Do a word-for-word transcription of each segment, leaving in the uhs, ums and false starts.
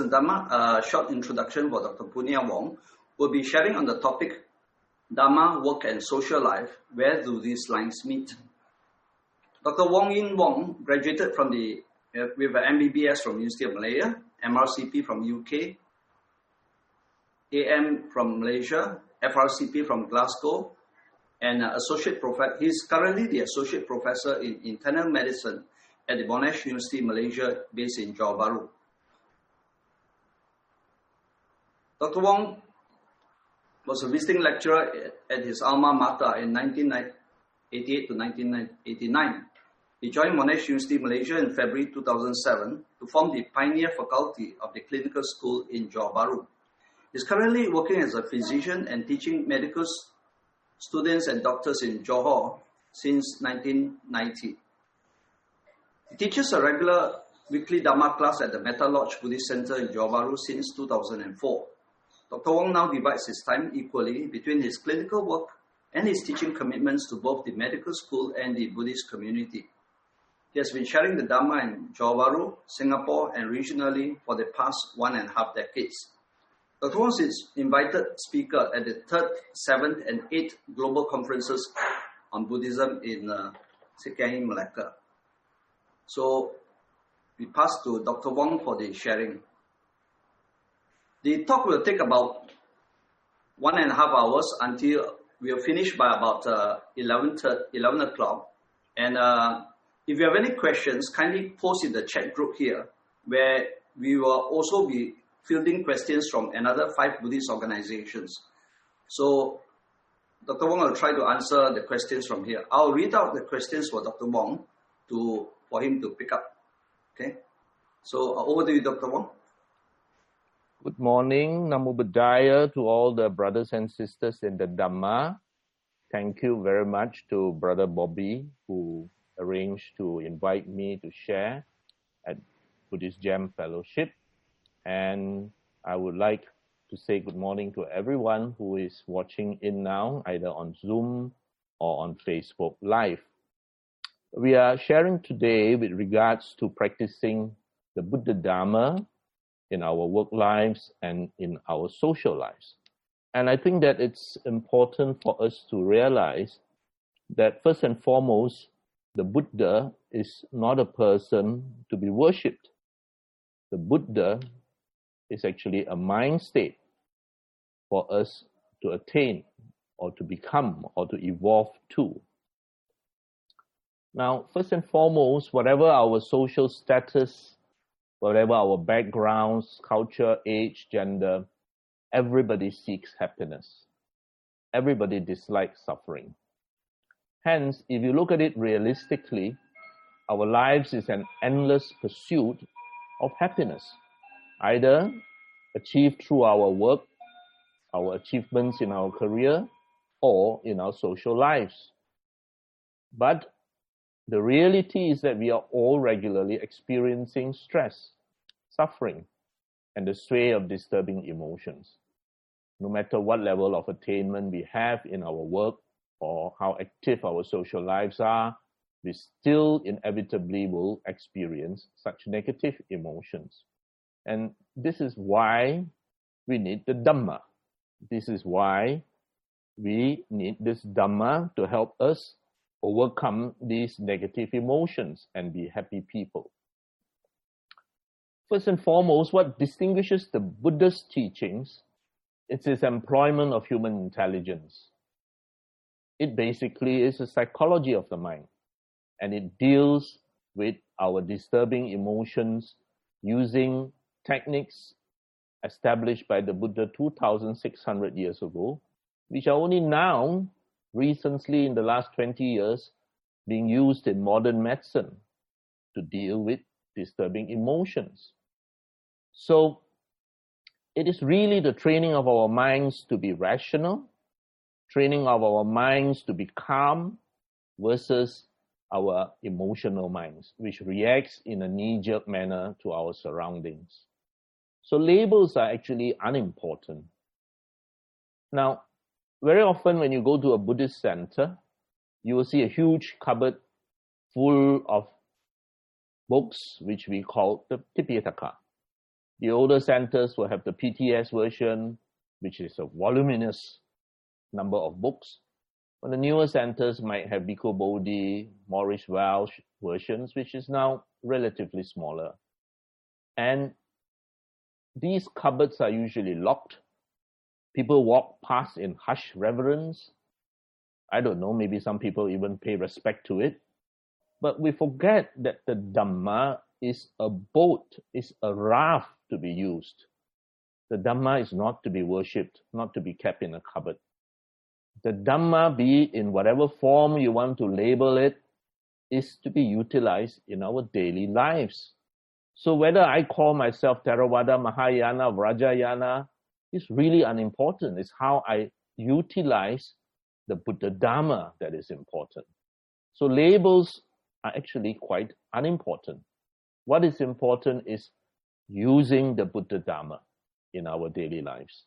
and Dhamma, a short introduction for Doctor Punia Wong, will be sharing on the topic Dhamma, Work and Social Life, where do these lines meet? Doctor Wong Yin Wong graduated from the uh, with an M B B S from University of Malaya, M R C P from U K, A M from Malaysia, F R C P from Glasgow, and uh, associate professor. He's currently the associate professor in internal medicine at the Monash University, Malaysia, based in Johor Bahru. Doctor Wong was a visiting lecturer at his alma mater in nineteen eighty-eight to nineteen eighty-nine. He joined Monash University, Malaysia in February two thousand seven to form the pioneer faculty of the clinical school in Johor Bahru. He is currently working as a physician and teaching medical students and doctors in Johor since nineteen ninety. He teaches a regular weekly Dhamma class at the Metta Lodge Buddhist Center in Johor Bahru since two thousand four. Doctor Wong now divides his time equally between his clinical work and his teaching commitments to both the medical school and the Buddhist community. He has been sharing the Dhamma in Johor Bahru, Singapore, and regionally for the past one and a half decades. Doctor Wong is invited speaker at the third, seventh, and eighth global conferences on Buddhism in uh, Sekiang, Malacca. So we pass to Doctor Wong for the sharing. The talk will take about one and a half hours until we'll finish by about uh, eleven o'clock. And uh, if you have any questions, kindly post in the chat group here, where we will also be fielding questions from another five Buddhist organizations. So Doctor Wong will try to answer the questions from here. I'll read out the questions for Doctor Wong to for him to pick up. Okay. So uh, over to you, Doctor Wong. Good morning, Namo Buddhaya to all the brothers and sisters in the Dhamma. Thank you very much to Brother Bobby, who arranged to invite me to share at Buddhist Jam Fellowship. And I would like to say good morning to everyone who is watching in now, either on Zoom or on Facebook Live. We are sharing today with regards to practicing the Buddha Dhamma in our work lives and in our social lives. And I think that it's important for us to realize that first and foremost, the Buddha is not a person to be worshipped. The Buddha is actually a mind state for us to attain or to become or to evolve to. Now, first and foremost, whatever our social status, whatever our backgrounds, culture, age, gender, everybody seeks happiness. Everybody dislikes suffering. Hence, if you look at it realistically, our lives is an endless pursuit of happiness, either achieved through our work, our achievements in our career, or in our social lives. But the reality is that we are all regularly experiencing stress, suffering, and the sway of disturbing emotions. No matter what level of attainment we have in our work or how active our social lives are, we still inevitably will experience such negative emotions. And this is why we need the Dhamma. This is why we need this Dhamma to help us overcome these negative emotions and be happy people. First and foremost, what distinguishes the Buddha's teachings is his employment of human intelligence. It basically is a psychology of the mind, and it deals with our disturbing emotions using techniques established by the Buddha two thousand six hundred years ago, which are only now, recently in the last twenty years, being used in modern medicine to deal with disturbing emotions. So it is really the training of our minds to be rational, training of our minds to be calm versus our emotional minds, which reacts in a knee-jerk manner to our surroundings. So labels are actually unimportant. Now, very often when you go to a Buddhist center, you will see a huge cupboard full of books, which we call the Tipitaka. The older centers will have the P T S version, which is a voluminous number of books. But the newer centers might have Bhikkhu Bodhi, Maurice Welch versions, which is now relatively smaller. And these cupboards are usually locked. People walk past in hushed reverence. I don't know, maybe some people even pay respect to it. But we forget that the Dhamma is a boat, is a raft to be used. The Dhamma is not to be worshipped, not to be kept in a cupboard. The Dhamma, be it in whatever form you want to label it, is to be utilized in our daily lives. So whether I call myself Theravada, Mahayana, Vrajayana, is really unimportant. It's how I utilize the Buddha Dhamma that is important. So labels are actually quite unimportant. What is important is using the Buddha Dhamma in our daily lives.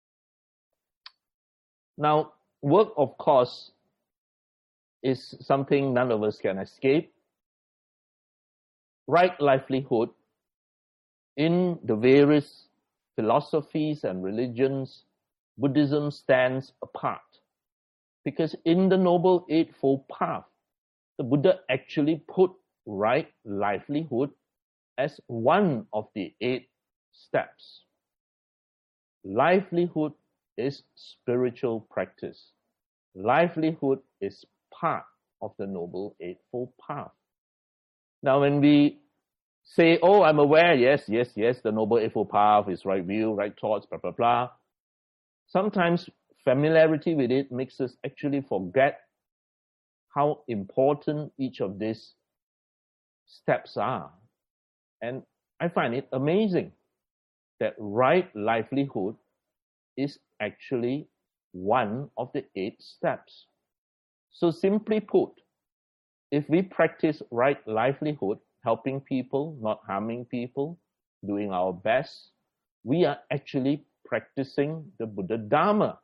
Now, work, of course, is something none of us can escape. Right livelihood in the various philosophies and religions, Buddhism stands apart. Because in the Noble Eightfold Path, the Buddha actually put right livelihood as one of the eight steps. Livelihood is spiritual practice. Livelihood is part of the Noble Eightfold Path. Now when we say, oh, I'm aware, yes, yes, yes, the Noble Eightfold Path is right view, right thoughts, blah, blah, blah. Sometimes familiarity with it makes us actually forget how important each of these steps are. And I find it amazing that right livelihood is actually one of the eight steps. So simply put, if we practice right livelihood, helping people, not harming people, doing our best, we are actually practicing the Buddha Dhamma.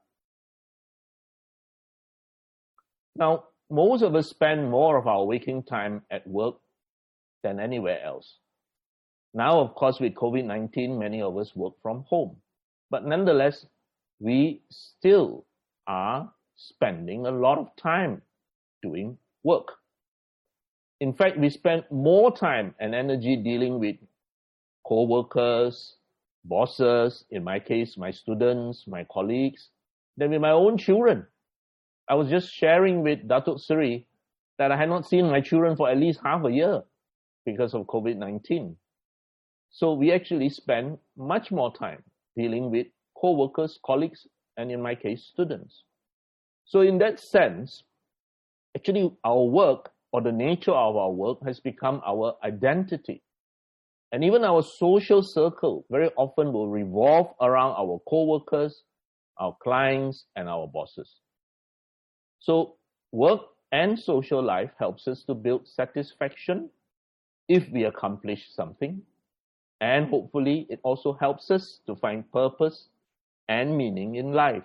Now, most of us spend more of our waking time at work than anywhere else. Now, of course, with COVID nineteen, many of us work from home. But nonetheless, we still are spending a lot of time doing work. In fact, we spend more time and energy dealing with co-workers, bosses, in my case, my students, my colleagues, than with my own children. I was just sharing with Datuk Seri that I had not seen my children for at least half a year because of COVID nineteen. So we actually spend much more time dealing with co-workers, colleagues, and in my case, students. So in that sense, actually our work or the nature of our work has become our identity. And even our social circle very often will revolve around our co-workers, our clients, and our bosses. So work and social life helps us to build satisfaction if we accomplish something. And hopefully it also helps us to find purpose and meaning in life.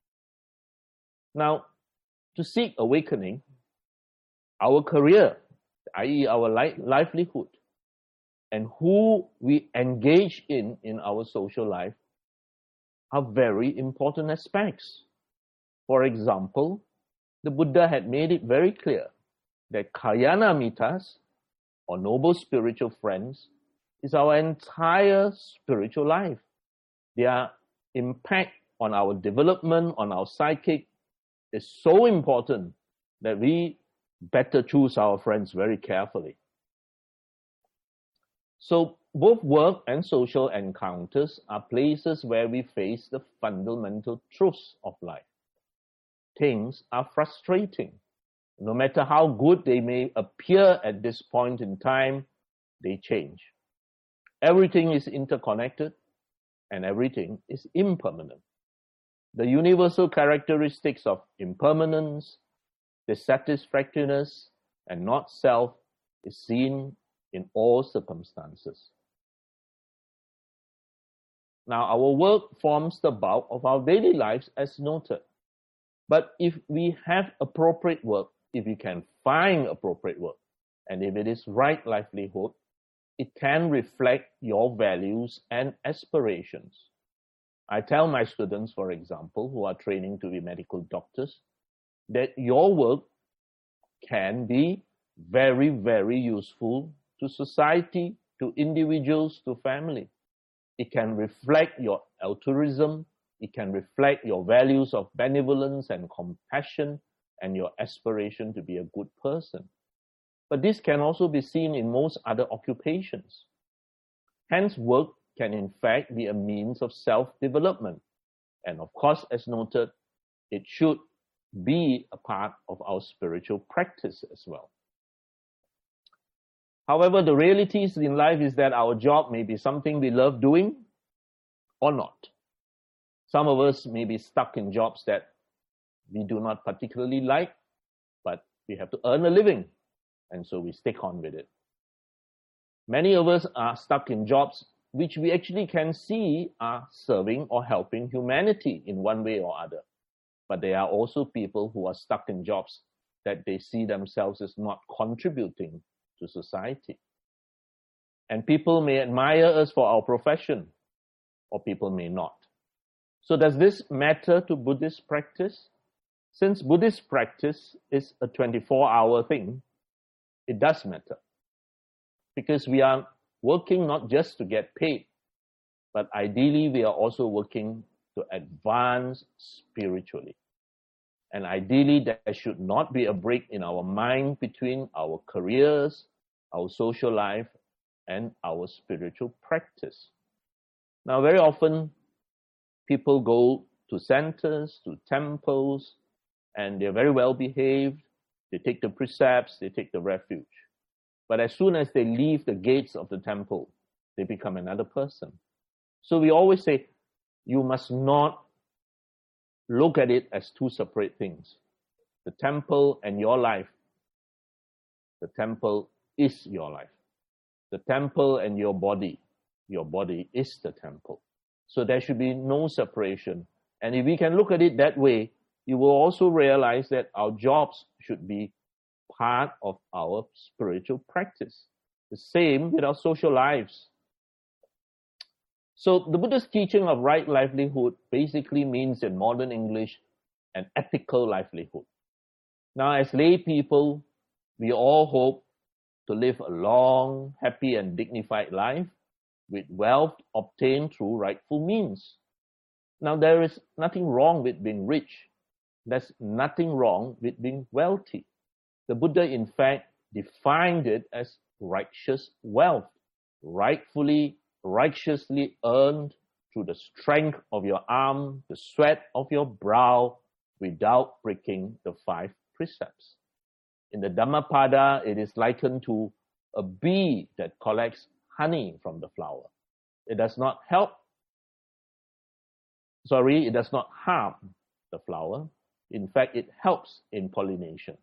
Now, to seek awakening, our career, that is our li- livelihood, and who we engage in in our social life are very important aspects. For example, the Buddha had made it very clear that Kalyana Mittas, or noble spiritual friends, is our entire spiritual life. Their impact on our development, on our psychic, is so important that we better choose our friends very carefully. So both work and social encounters are places where we face the fundamental truths of life. Things are frustrating. No matter how good they may appear at this point in time, they change. Everything is interconnected and everything is impermanent. The universal characteristics of impermanence, dissatisfactoriness, and not self is seen in all circumstances. Now, our work forms the bulk of our daily lives as noted. But if we have appropriate work, if we can find appropriate work, and if it is right livelihood, it can reflect your values and aspirations. I tell my students, for example, who are training to be medical doctors, that your work can be very, very useful to society, to individuals, to family. It can reflect your altruism. It can reflect your values of benevolence and compassion and your aspiration to be a good person. But this can also be seen in most other occupations. Hence, work can in fact be a means of self-development. And of course, as noted, it should be a part of our spiritual practice as well. However, the realities in life is that our job may be something we love doing or not. Some of us may be stuck in jobs that we do not particularly like, but we have to earn a living, and so we stick on with it. Many of us are stuck in jobs which we actually can see are serving or helping humanity in one way or other. But there are also people who are stuck in jobs that they see themselves as not contributing to society. And people may admire us for our profession, or people may not. So does this matter to Buddhist practice? Since Buddhist practice is a twenty-four hour thing, it does matter. Because we are working not just to get paid, but ideally we are also working to advance spiritually. And ideally there should not be a break in our mind between our careers, our social life, and our spiritual practice. Now, very often people go to centers, to temples, and they're very well behaved. They take the precepts, they take the refuge. But as soon as they leave the gates of the temple, they become another person. So we always say, you must not look at it as two separate things. The temple and your life. The temple is your life. The temple and your body. Your body is the temple. So there should be no separation. And if we can look at it that way, you will also realize that our jobs should be part of our spiritual practice. The same with our social lives. So the Buddha's teaching of right livelihood basically means in modern English an ethical livelihood. Now, as lay people, we all hope to live a long, happy and dignified life with wealth obtained through rightful means. Now, there is nothing wrong with being rich. There's nothing wrong with being wealthy. The Buddha, in fact, defined it as righteous wealth, rightfully, righteously earned through the strength of your arm, the sweat of your brow, without breaking the five precepts. In the Dhammapada, it is likened to a bee that collects honey from the flower. It does not help, sorry, it does not harm the flower. In fact, it helps in pollination.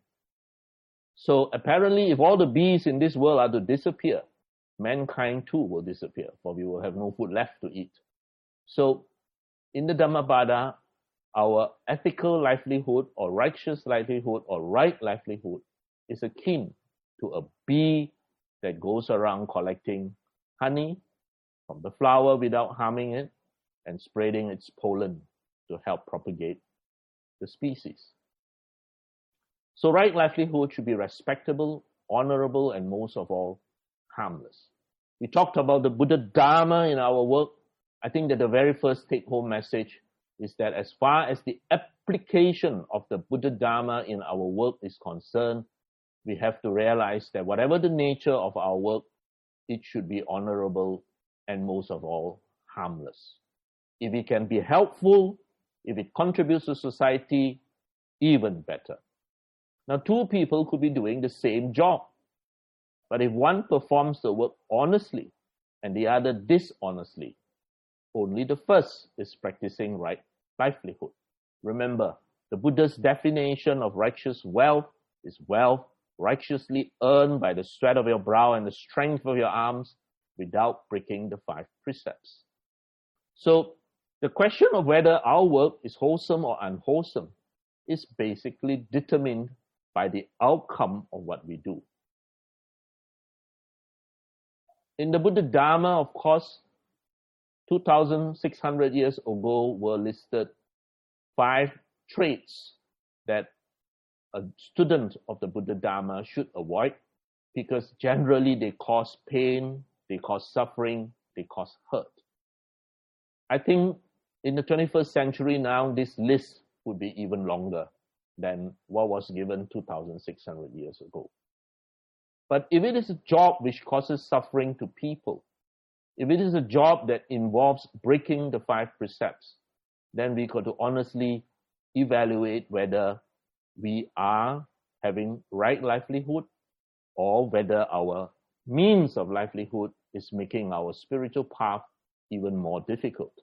So apparently, if all the bees in this world are to disappear, mankind too will disappear, for we will have no food left to eat. So in the Dhammapada, our ethical livelihood or righteous livelihood or right livelihood is akin to a bee that goes around collecting honey from the flower without harming it and spreading its pollen to help propagate the species. So right livelihood should be respectable, honorable, and most of all, harmless. We talked about the Buddha Dharma in our work. I think that the very first take-home message is that as far as the application of the Buddha Dharma in our work is concerned, we have to realize that whatever the nature of our work, it should be honorable and most of all, harmless. If it can be helpful, if it contributes to society, even better. Now, two people could be doing the same job. But if one performs the work honestly and the other dishonestly, only the first is practicing right livelihood. Remember, the Buddha's definition of righteous wealth is wealth righteously earned by the sweat of your brow and the strength of your arms without breaking the five precepts. So the question of whether our work is wholesome or unwholesome is basically determined by the outcome of what we do. In the Buddha Dharma, of course, two thousand six hundred years ago were listed five traits that a student of the Buddha Dharma should avoid, because generally they cause pain, they cause suffering, they cause hurt. I think in the twenty-first century now, this list would be even longer than what was given two thousand six hundred years ago. But if it is a job which causes suffering to people, if it is a job that involves breaking the five precepts, then we got to honestly evaluate whether we are having right livelihood or whether our means of livelihood is making our spiritual path even more difficult.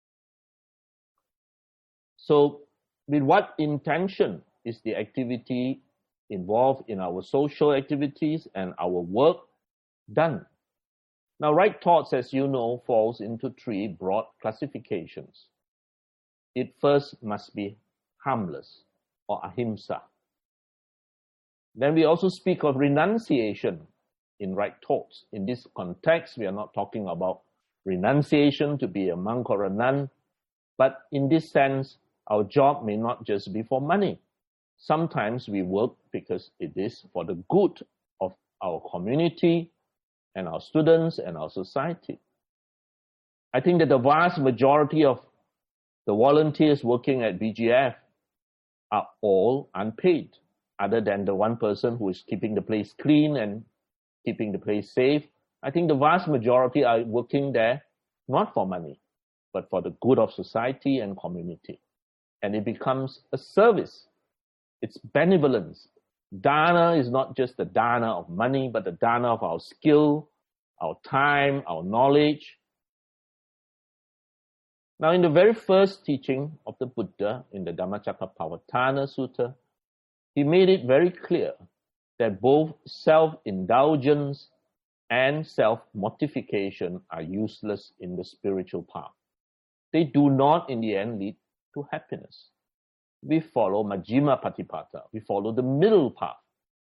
So, with what intention is the activity involved in our social activities and our work done? Now, right thoughts, as you know, falls into three broad classifications. It first must be harmless, or ahimsa. Then we also speak of renunciation in right thoughts. In this context, we are not talking about renunciation to be a monk or a nun, but in this sense, our job may not just be for money. Sometimes we work because it is for the good of our community and our students and our society. I think that the vast majority of the volunteers working at B G F are all unpaid, other than the one person who is keeping the place clean and keeping the place safe. I think the vast majority are working there not for money, but for the good of society and community. And it becomes a service. It's benevolence. Dana is not just the dana of money, but the dana of our skill, our time, our knowledge. Now, in the very first teaching of the Buddha, in the Dhammacakkappavattana Sutta, he made it very clear that both self-indulgence and self-mortification are useless in the spiritual path. They do not, in the end, lead to happiness. We follow Majjhima Patipata. We follow the middle path.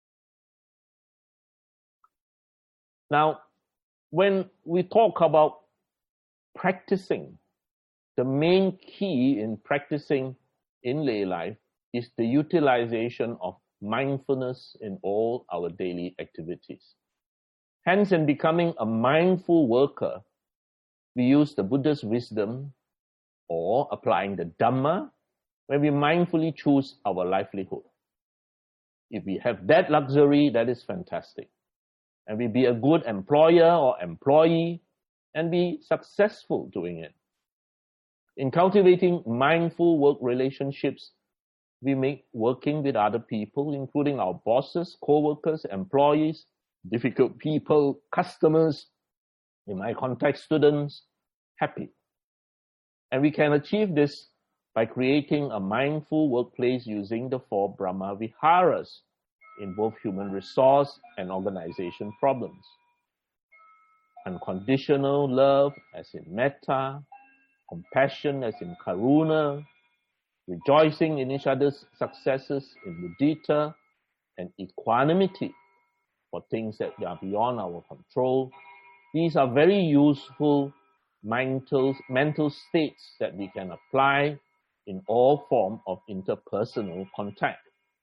Now, when we talk about practicing, the main key in practicing in lay life is the utilization of mindfulness in all our daily activities. Hence, in becoming a mindful worker, we use the Buddha's wisdom or applying the Dhamma when we mindfully choose our livelihood. If we have that luxury, that is fantastic. And we be a good employer or employee and be successful doing it. In cultivating mindful work relationships, we make working with other people, including our bosses, co-workers, employees, difficult people, customers, in my context, students, happy. And we can achieve this by creating a mindful workplace using the four Brahma Viharas in both human resource and organization problems. Unconditional love, as in metta, compassion, as in karuna, rejoicing in each other's successes in mudita, and equanimity for things that are beyond our control. These are very useful mental, mental states that we can apply in all forms of interpersonal contact.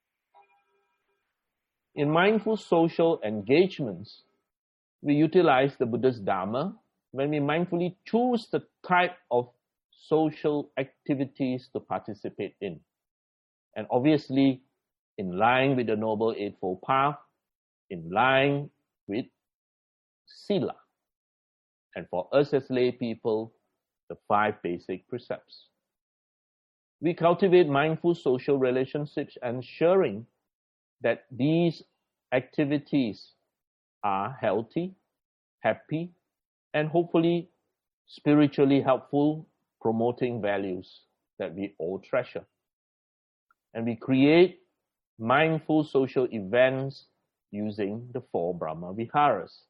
In mindful social engagements, we utilize the Buddha's Dhamma when we mindfully choose the type of social activities to participate in. And obviously, in line with the Noble Eightfold Path, in line with Sila. And for us as lay people, the five basic precepts. We cultivate mindful social relationships, ensuring that these activities are healthy, happy, and hopefully spiritually helpful, promoting values that we all treasure. And we create mindful social events using the four Brahma Viharas.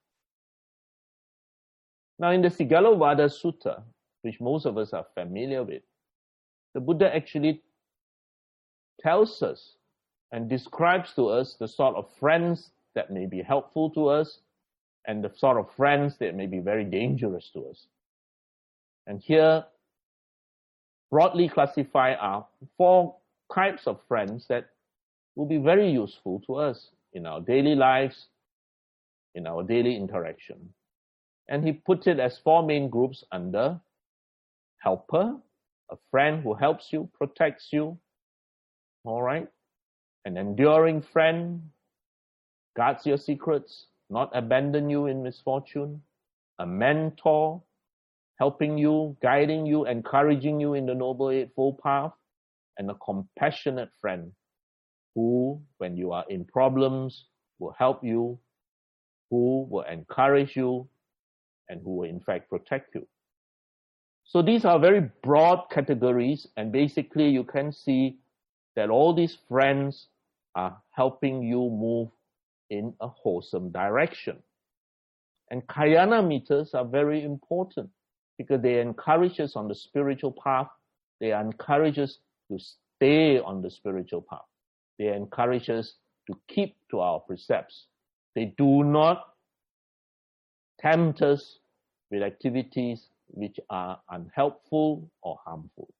Now, in the Sigalovada Sutta, which most of us are familiar with, the Buddha actually tells us and describes to us the sort of friends that may be helpful to us and the sort of friends that may be very dangerous to us. And here, broadly classified are four types of friends that will be very useful to us in our daily lives, in our daily interaction. And he puts it as four main groups under helper, a friend who helps you, protects you, all right? An enduring friend, guards your secrets, not abandon you in misfortune. A mentor, helping you, guiding you, encouraging you in the Noble Eightfold Path. And a compassionate friend who, when you are in problems, will help you, who will encourage you, and who will in fact protect you. So these are very broad categories, and basically you can see that all these friends are helping you move in a wholesome direction. And Kayana meters are very important because they encourage us on the spiritual path. They encourage us to stay on the spiritual path. They encourage us to keep to our precepts. They do not tempt us with activities which are unhelpful or harmful.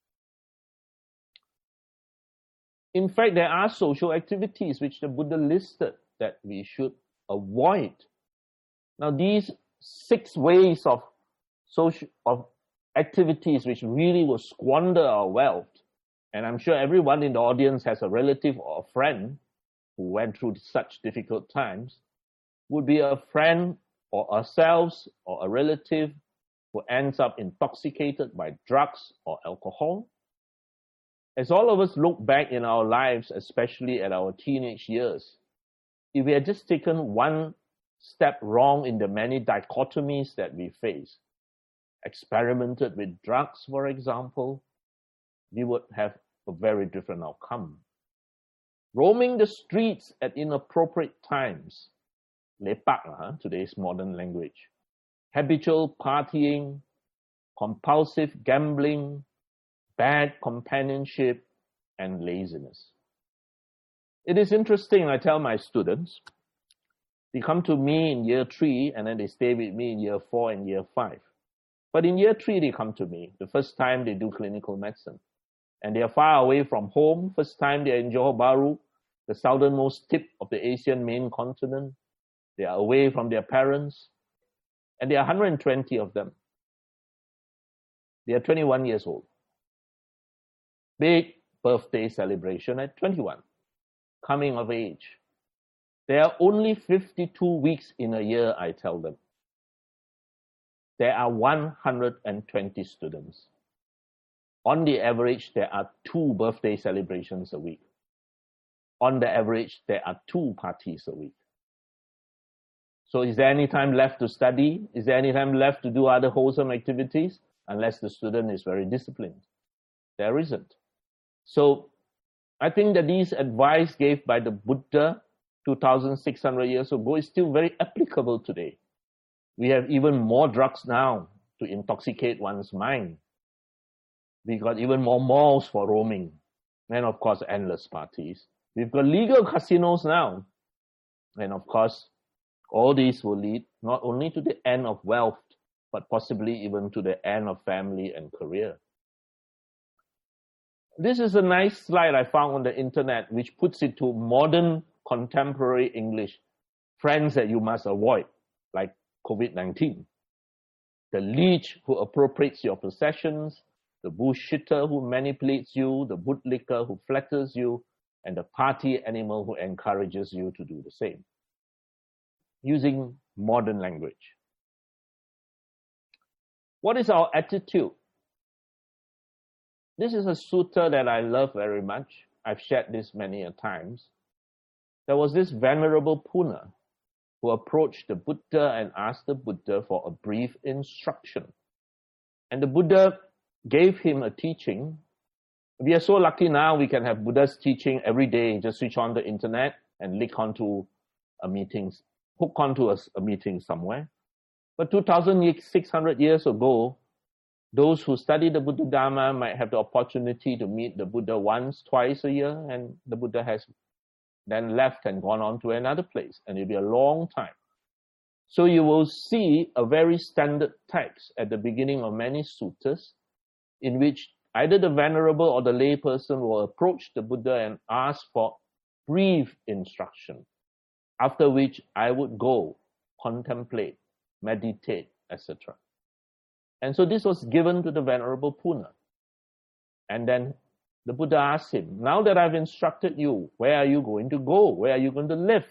In fact, there are social activities which the Buddha listed that we should avoid. Now, these six ways of social of activities which really will squander our wealth, and I'm sure everyone in the audience has a relative or a friend who went through such difficult times, would be a friend or ourselves or a relative who ends up intoxicated by drugs or alcohol. As all of us look back in our lives, especially at our teenage years, if we had just taken one step wrong in the many dichotomies that we face, experimented with drugs, for example, we would have a very different outcome. Roaming the streets at inappropriate times, lepak, huh? Today's modern language, habitual partying, compulsive gambling, bad companionship, and laziness. It is interesting, I tell my students, they come to me in year three and then they stay with me in year four and year five. But in year three, they come to me, the first time they do clinical medicine. And they are far away from home, first time they are in Johor Bahru, the southernmost tip of the Asian main continent. They are away from their parents. And there are one hundred twenty of them. They are twenty-one years old. Big birthday celebration at twenty-one. Coming of age. There are only fifty-two weeks in a year, I tell them. There are one hundred twenty students. On the average, there are two birthday celebrations a week. On the average, there are two parties a week. So is there any time left to study? Is there any time left to do other wholesome activities? Unless the student is very disciplined. There isn't. So I think that these advice gave by the Buddha two thousand six hundred years ago is still very applicable today. We have even more drugs now to intoxicate one's mind. We got even more malls for roaming. And of course, endless parties. We've got legal casinos now. And of course, all these will lead not only to the end of wealth, but possibly even to the end of family and career. This is a nice slide I found on the internet, which puts it to modern contemporary English. Friends that you must avoid, like COVID nineteen. The leech who appropriates your possessions, the bullshitter who manipulates you, the bootlicker who flatters you, and the party animal who encourages you to do the same. Using modern language. What is our attitude? This is a sutta that I love very much. I've shared this many a times. There was this venerable Puna who approached the Buddha and asked the Buddha for a brief instruction. And the Buddha gave him a teaching. We are so lucky now we can have Buddha's teaching every day. Just switch on the internet and link onto a meeting, hook onto a, a meeting somewhere. But two thousand six hundred years ago, those who study the Buddha Dharma might have the opportunity to meet the Buddha once, twice a year, and the Buddha has then left and gone on to another place, and it'll be a long time. So you will see a very standard text at the beginning of many suttas in which either the venerable or the layperson will approach the Buddha and ask for brief instruction, after which I would go, contemplate, meditate, et cetera. And so this was given to the Venerable Puna. And then the Buddha asked him, now that I've instructed you, where are you going to go? Where are you going to live?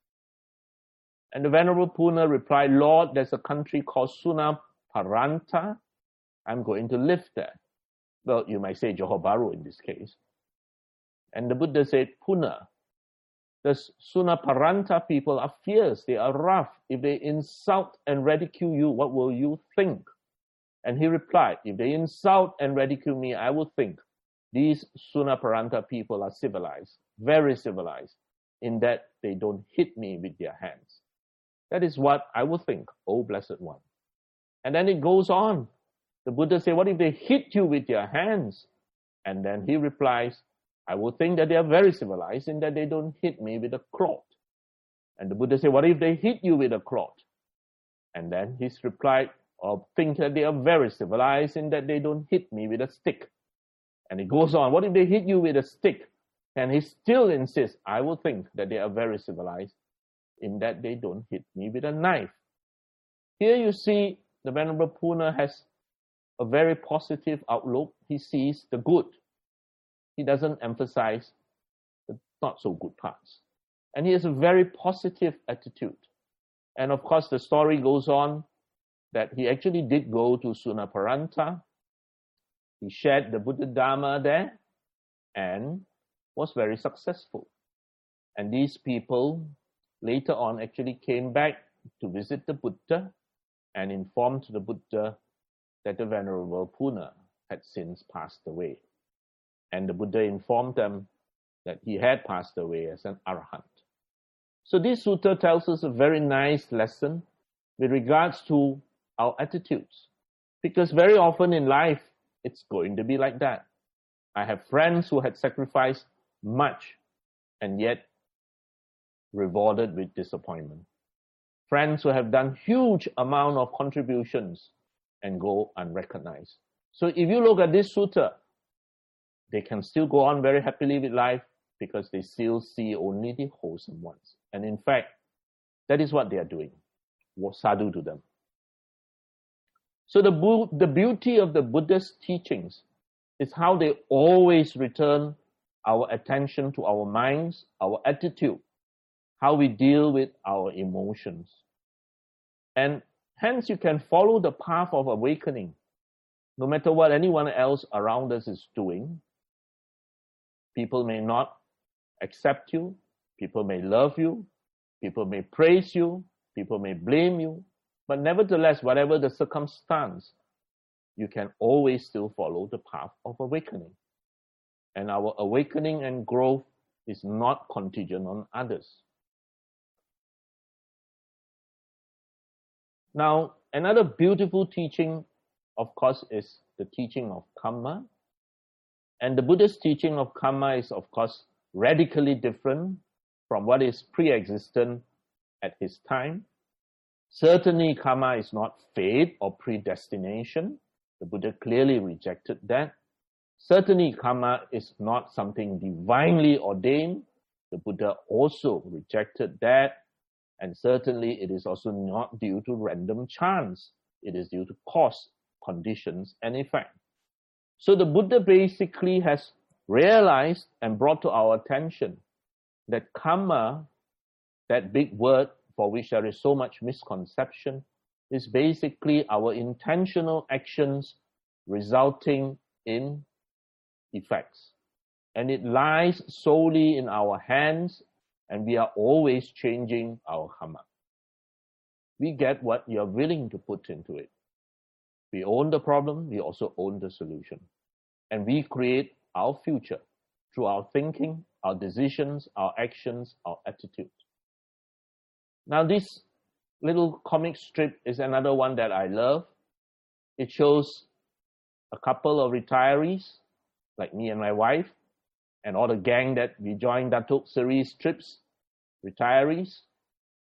And the Venerable Puna replied, Lord, there's a country called Sunaparanta. I'm going to live there. Well, you might say Johor Bahru in this case. And the Buddha said, Puna, the Sunaparanta people are fierce, they are rough. If they insult and ridicule you, what will you think? And he replied, if they insult and ridicule me, I will think these Sunaparanta people are civilized, very civilized, in that they don't hit me with their hands. That is what I will think, O Blessed One. And then it goes on. The Buddha said, what if they hit you with their hands? And then he replies, I will think that they are very civilized in that they don't hit me with a cloth. And the Buddha said, what if they hit you with a cloth? And then he's replied, or think that they are very civilized in that they don't hit me with a stick. And it goes on, what if they hit you with a stick? And he still insists, I will think that they are very civilized in that they don't hit me with a knife. Here you see the Venerable Puna has a very positive outlook. He sees the good. He doesn't emphasize the not so good parts. And he has a very positive attitude. And of course, the story goes on that he actually did go to Sunaparanta. He shared the Buddha Dharma there and was very successful. And these people later on actually came back to visit the Buddha and informed the Buddha that the Venerable Puna had since passed away. And the Buddha informed them that he had passed away as an Arahant. So this sutta tells us a very nice lesson with regards to our attitudes. Because very often in life, it's going to be like that. I have friends who had sacrificed much and yet rewarded with disappointment. Friends who have done huge amount of contributions and go unrecognized. So if you look at this sutta, they can still go on very happily with life because they still see only the wholesome ones. And in fact, that is what they are doing. Sadhu to them. So the, the beauty of the Buddha's teachings is how they always return our attention to our minds, our attitude, how we deal with our emotions. And hence you can follow the path of awakening, no matter what anyone else around us is doing. People may not accept you, people may love you, people may praise you, people may blame you, but nevertheless, whatever the circumstance, you can always still follow the path of awakening. And our awakening and growth is not contingent on others. Now, another beautiful teaching, of course, is the teaching of karma. And the Buddha's teaching of karma is, of course, radically different from what is pre-existent at his time. Certainly, karma is not fate or predestination. The Buddha clearly rejected that. Certainly, karma is not something divinely ordained. The Buddha also rejected that. And certainly, it is also not due to random chance. It is due to cause, conditions, and effect. So the Buddha basically has realized and brought to our attention that karma, that big word for which there is so much misconception, is basically our intentional actions resulting in effects. And it lies solely in our hands, and we are always changing our karma. We get what you're willing to put into it. We own the problem, we also own the solution. And we create our future through our thinking, our decisions, our actions, our attitude. Now this little comic strip is another one that I love. It shows a couple of retirees, like me and my wife, and all the gang that we joined Datuk series trips, retirees.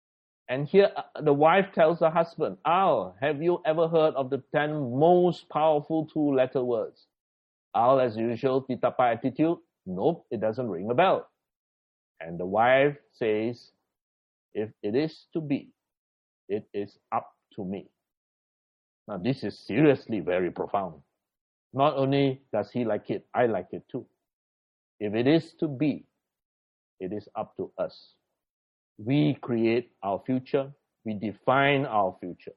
And here the wife tells her husband, Al, have you ever heard of the ten most powerful two-letter words? Al, as usual, titapa attitude, nope, it doesn't ring a bell. And the wife says, if it is to be, it is up to me. Now this is seriously very profound. Not only does he like it, I like it too. If it is to be, it is up to us. We create our future. We define our future.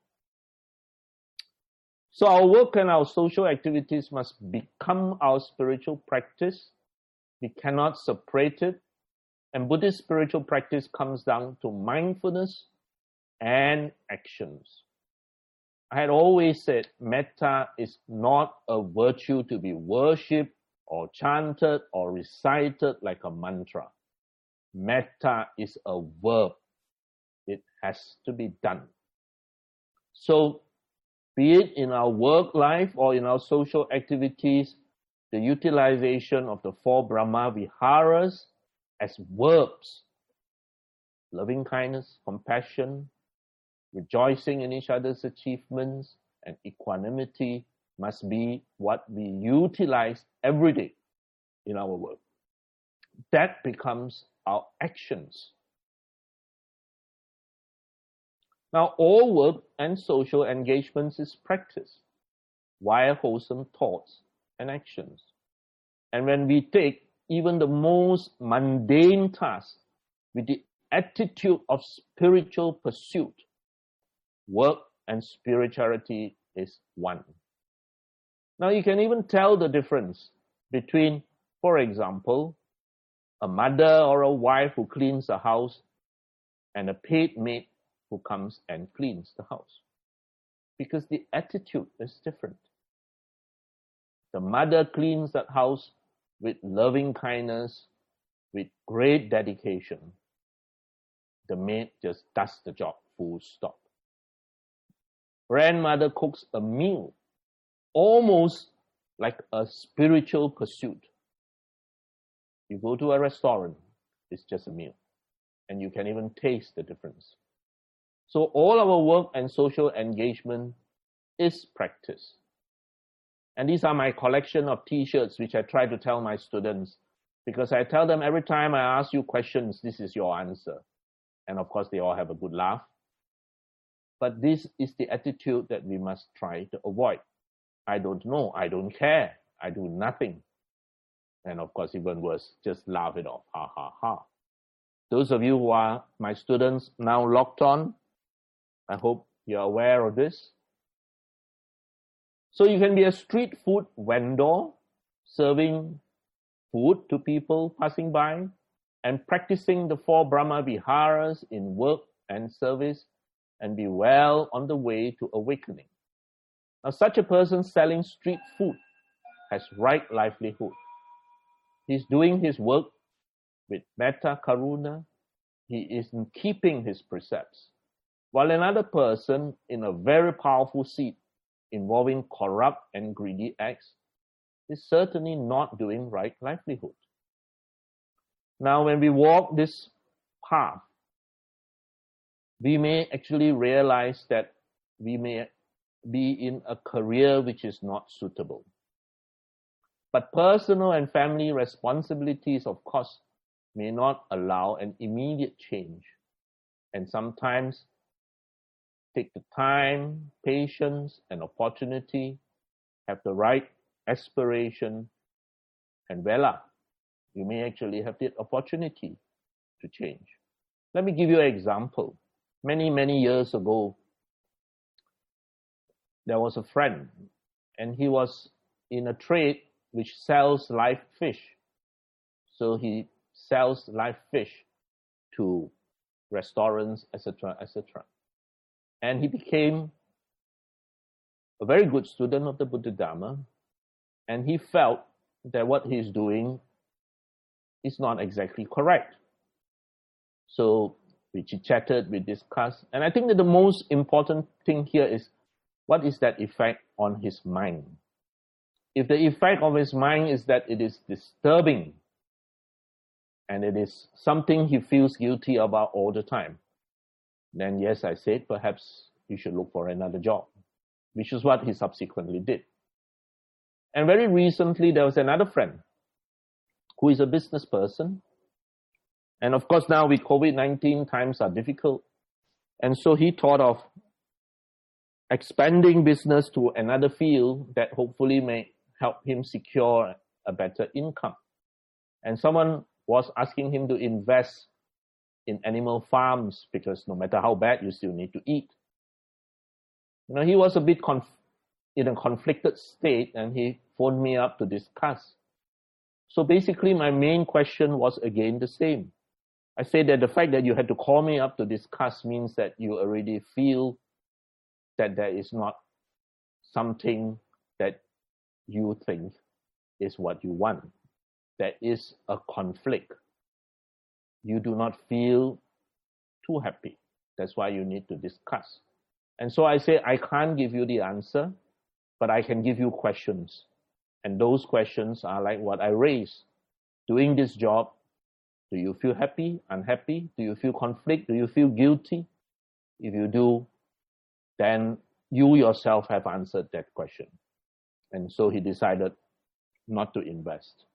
So our work and our social activities must become our spiritual practice. We cannot separate it. And Buddhist spiritual practice comes down to mindfulness and actions. I had always said metta is not a virtue to be worshipped or chanted or recited like a mantra. Metta is a verb. It has to be done. So, be it in our work life or in our social activities, the utilization of the four Brahma Viharas as verbs, loving kindness, compassion, rejoicing in each other's achievements, and equanimity must be what we utilize every day in our work. That becomes our actions. Now, all work and social engagements is practice via wholesome thoughts and actions. And when we take even the most mundane task with the attitude of spiritual pursuit, work and spirituality is one. Now, you can even tell the difference between, for example, a mother or a wife who cleans the house and a paid maid who comes and cleans the house. Because the attitude is different. The mother cleans that house with loving kindness, with great dedication. The maid just does the job, full stop. Grandmother cooks a meal, almost like a spiritual pursuit. You go to a restaurant, it's just a meal. And you can even taste the difference. So all our work and social engagement is practice. And these are my collection of t-shirts, which I try to tell my students, because I tell them every time I ask you questions, this is your answer. And of course, they all have a good laugh. But this is the attitude that we must try to avoid. I don't know, I don't care, I do nothing. And of course, even worse, just laugh it off, ha ha ha. Those of you who are my students now locked on, I hope you're aware of this. So you can be a street food vendor, serving food to people passing by, and practicing the four Brahma Viharas in work and service, and be well on the way to awakening. Now, such a person selling street food has right livelihood. He's doing his work with metta, karuna. He is keeping his precepts. While another person in a very powerful seat involving corrupt and greedy acts is certainly not doing right livelihood. Now, when we walk this path, we may actually realize that we may be in a career which is not suitable. But personal and family responsibilities, of course, may not allow an immediate change. And sometimes take the time, patience, and opportunity, have the right aspiration, and voila, you may actually have the opportunity to change. Let me give you an example. Many, many years ago, there was a friend, and he was in a trade which sells live fish. So he sells live fish to restaurants, et cetera, et cetera. And he became a very good student of the Buddha Dharma, and he felt that what he's doing is not exactly correct. So we chit-chatted, we discussed, and I think that the most important thing here is, what is that effect on his mind? If the effect of his mind is that it is disturbing, and it is something he feels guilty about all the time, Then yes, I said, perhaps you should look for another job, which is what he subsequently did. And very recently, there was another friend who is a business person. And of course, now with COVID nineteen, times are difficult. And so he thought of expanding business to another field that hopefully may help him secure a better income. And someone was asking him to invest in animal farms because no matter how bad, you still need to eat. You know, he was a bit conf- in a conflicted state, and he phoned me up to discuss. So basically, my main question was again the same. I said that the fact that you had to call me up to discuss means that you already feel that there is not something that you think is what you want. There is a conflict. You do not feel too happy. That's why you need to discuss. And so I say, I can't give you the answer, but I can give you questions. And those questions are like what I raised. Doing this job, do you feel happy, unhappy? Do you feel conflict? Do you feel guilty? If you do, then you yourself have answered that question. And so he decided not to invest.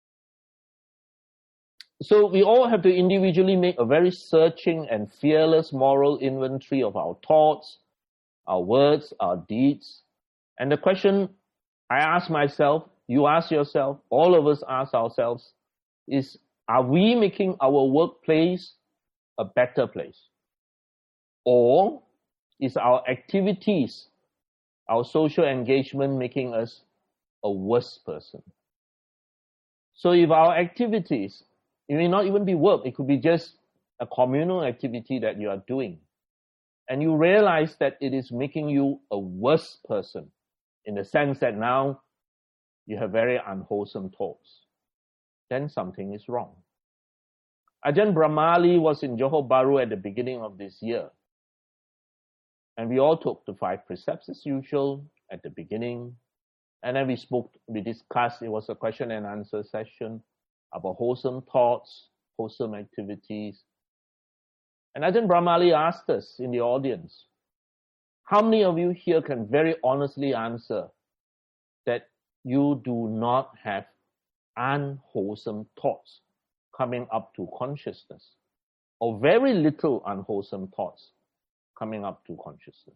So we all have to individually make a very searching and fearless moral inventory of our thoughts, our words, our deeds. And the question I ask myself, you ask yourself, all of us ask ourselves, is, are we making our workplace a better place? Or is our activities, our social engagement making us a worse person? So if our activities, it may not even be work, it could be just a communal activity that you are doing, and you realize that it is making you a worse person in the sense that now you have very unwholesome thoughts, then something is wrong. Ajahn Brahmali was in Johor Bahru at the beginning of this year. And we all took the five precepts as usual at the beginning. And then we spoke, we discussed, it was a question and answer session about wholesome thoughts, wholesome activities. And Ajahn Brahmali asked us in the audience, how many of you here can very honestly answer that you do not have unwholesome thoughts coming up to consciousness, or very little unwholesome thoughts coming up to consciousness?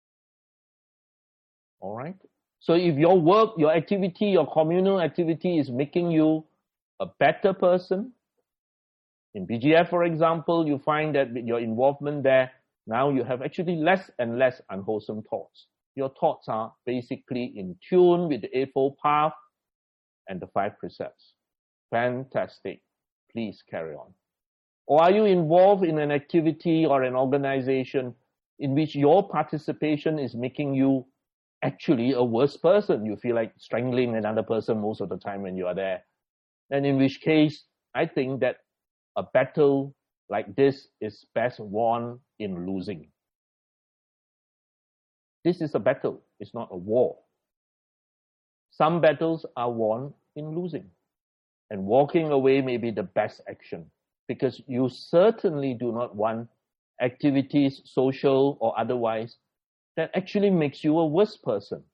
All right? So if your work, your activity, your communal activity is making you a better person, in B G F, for example, you find that with your involvement there, now you have actually less and less unwholesome thoughts. Your thoughts are basically in tune with the Eightfold Path and the five precepts. Fantastic. Please carry on. Or are you involved in an activity or an organization in which your participation is making you actually a worse person? You feel like strangling another person most of the time when you are there. And in which case, I think that a battle like this is best won in losing. This is a battle, it's not a war. Some battles are won in losing. And walking away may be the best action, because you certainly do not want activities, social or otherwise, that actually makes you a worse person.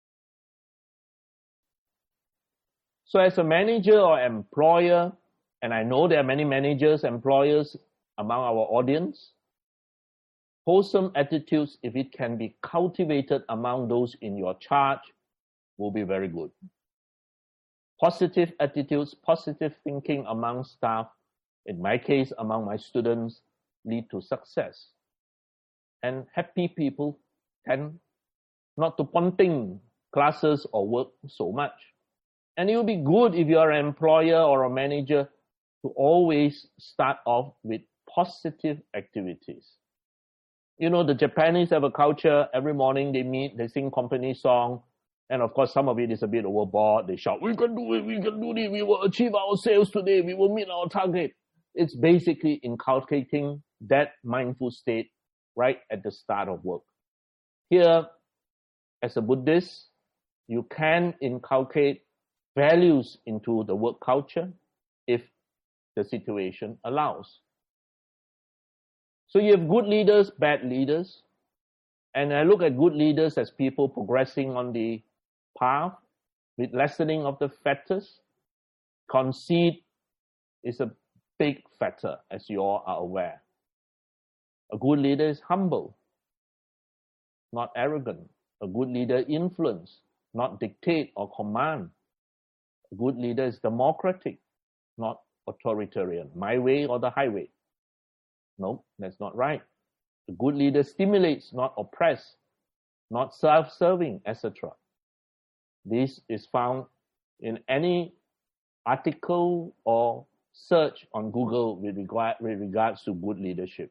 So as a manager or employer, and I know there are many managers, employers among our audience, wholesome attitudes, if it can be cultivated among those in your charge, will be very good. Positive attitudes, positive thinking among staff, in my case, among my students, lead to success. And happy people tend not to ponting classes or work so much. And it will be good if you are an employer or a manager to always start off with positive activities. You know, the Japanese have a culture, every morning they meet, they sing company song, and of course some of it is a bit overboard. They shout, we can do it, we can do it, we will achieve our sales today, we will meet our target. It's basically inculcating that mindful state right at the start of work. Here, as a Buddhist, you can inculcate values into the work culture if the situation allows. So you have good leaders, bad leaders. And I look at good leaders as people progressing on the path with lessening of the fetters. Conceit is a big fetter, as you all are aware. A good leader is humble, not arrogant. A good leader influence, not dictate or command. A good leader is democratic, not authoritarian. My way or the highway. No, that's not right. A good leader stimulates, not oppress, not self-serving, et cetera. This is found in any article or search on Google with, regard, with regards to good leadership.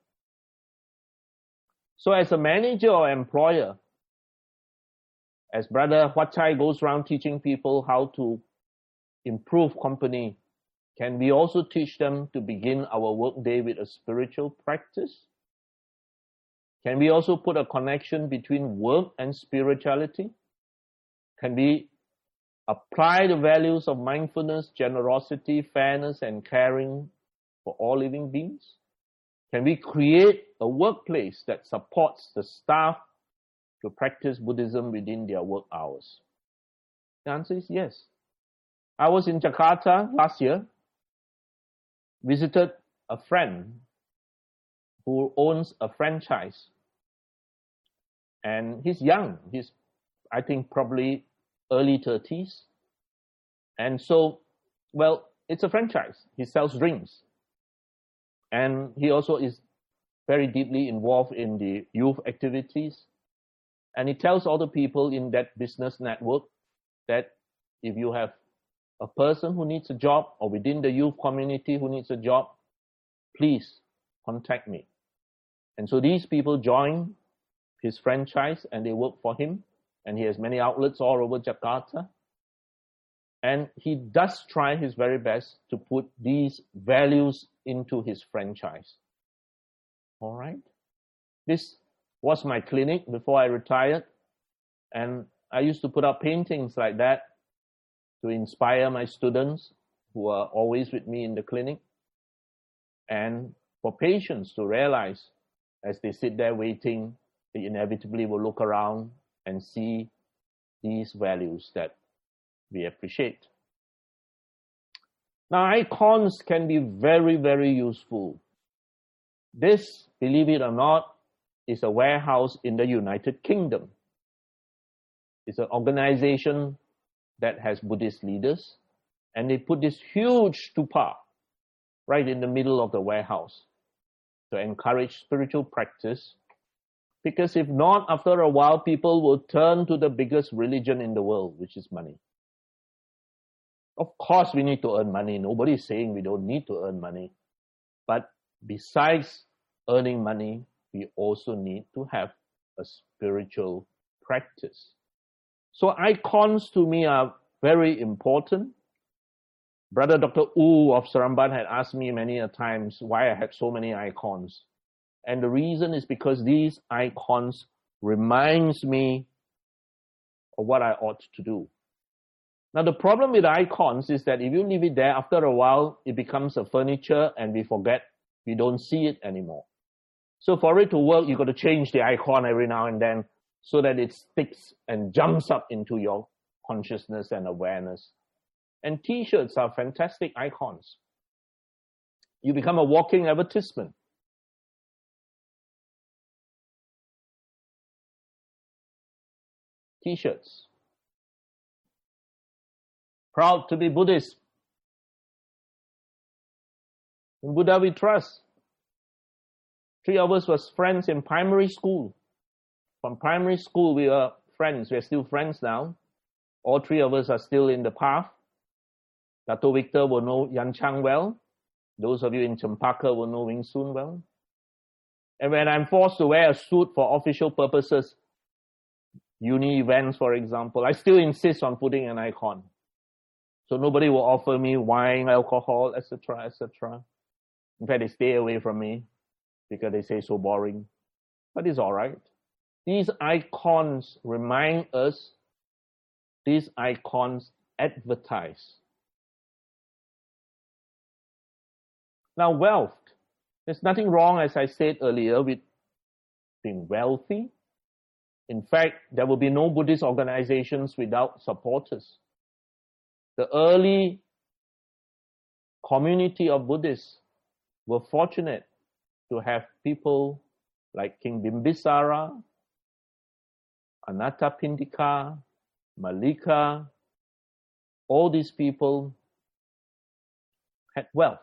So as a manager or employer, as Brother Huat Chai goes around teaching people how to improve company, can we also teach them to begin our workday with a spiritual practice? Can we also put a connection between work and spirituality? Can we apply the values of mindfulness, generosity, fairness, and caring for all living beings? Can we create a workplace that supports the staff to practice Buddhism within their work hours? The answer is yes. I was in Jakarta last year, visited a friend who owns a franchise. And he's young. He's, I think, probably early thirties. And so, well, it's a franchise. He sells drinks. And he also is very deeply involved in the youth activities. And he tells all the people in that business network that if you have a person who needs a job or within the youth community who needs a job, please contact me. And so these people join his franchise and they work for him. And he has many outlets all over Jakarta. And he does try his very best to put these values into his franchise. All right. This was my clinic before I retired. And I used to put up paintings like that to inspire my students who are always with me in the clinic. And for patients to realize as they sit there waiting, they inevitably will look around and see these values that we appreciate. Now, icons can be very, very useful. This, believe it or not, is a warehouse in the United Kingdom. It's an organization that has Buddhist leaders, and they put this huge stupa right in the middle of the warehouse to encourage spiritual practice. Because if not, after a while, people will turn to the biggest religion in the world, which is money. Of course, we need to earn money. Nobody is saying we don't need to earn money. But besides earning money, we also need to have a spiritual practice. So icons to me are very important. Brother Doctor Wu of Seremban had asked me many a times why I had so many icons. And the reason is because these icons reminds me of what I ought to do. Now, the problem with icons is that if you leave it there, after a while, it becomes a furniture and we forget, we don't see it anymore. So for it to work, you've got to change the icon every now and then so that it sticks and jumps up into your consciousness and awareness. And t-shirts are fantastic icons. You become a walking advertisement. T-shirts. Proud to be Buddhist. In Buddha we trust. Three of us was friends in primary school. From primary school we are friends. We are still friends now. All three of us are still in the path. Dato Victor will know Yan Chang well. Those of you in Champaka will know Wing Sun well. And when I'm forced to wear a suit for official purposes, uni events for example, I still insist on putting an icon. So nobody will offer me wine, alcohol, et cetera, et cetera. In fact, they stay away from me because they say so boring. But it's all right. These icons remind us, these icons advertise. Now, wealth. There's nothing wrong, as I said earlier, with being wealthy. In fact, there will be no Buddhist organizations without supporters. The early community of Buddhists were fortunate to have people like King Bimbisara, Anathapindika, Malika. All these people had wealth.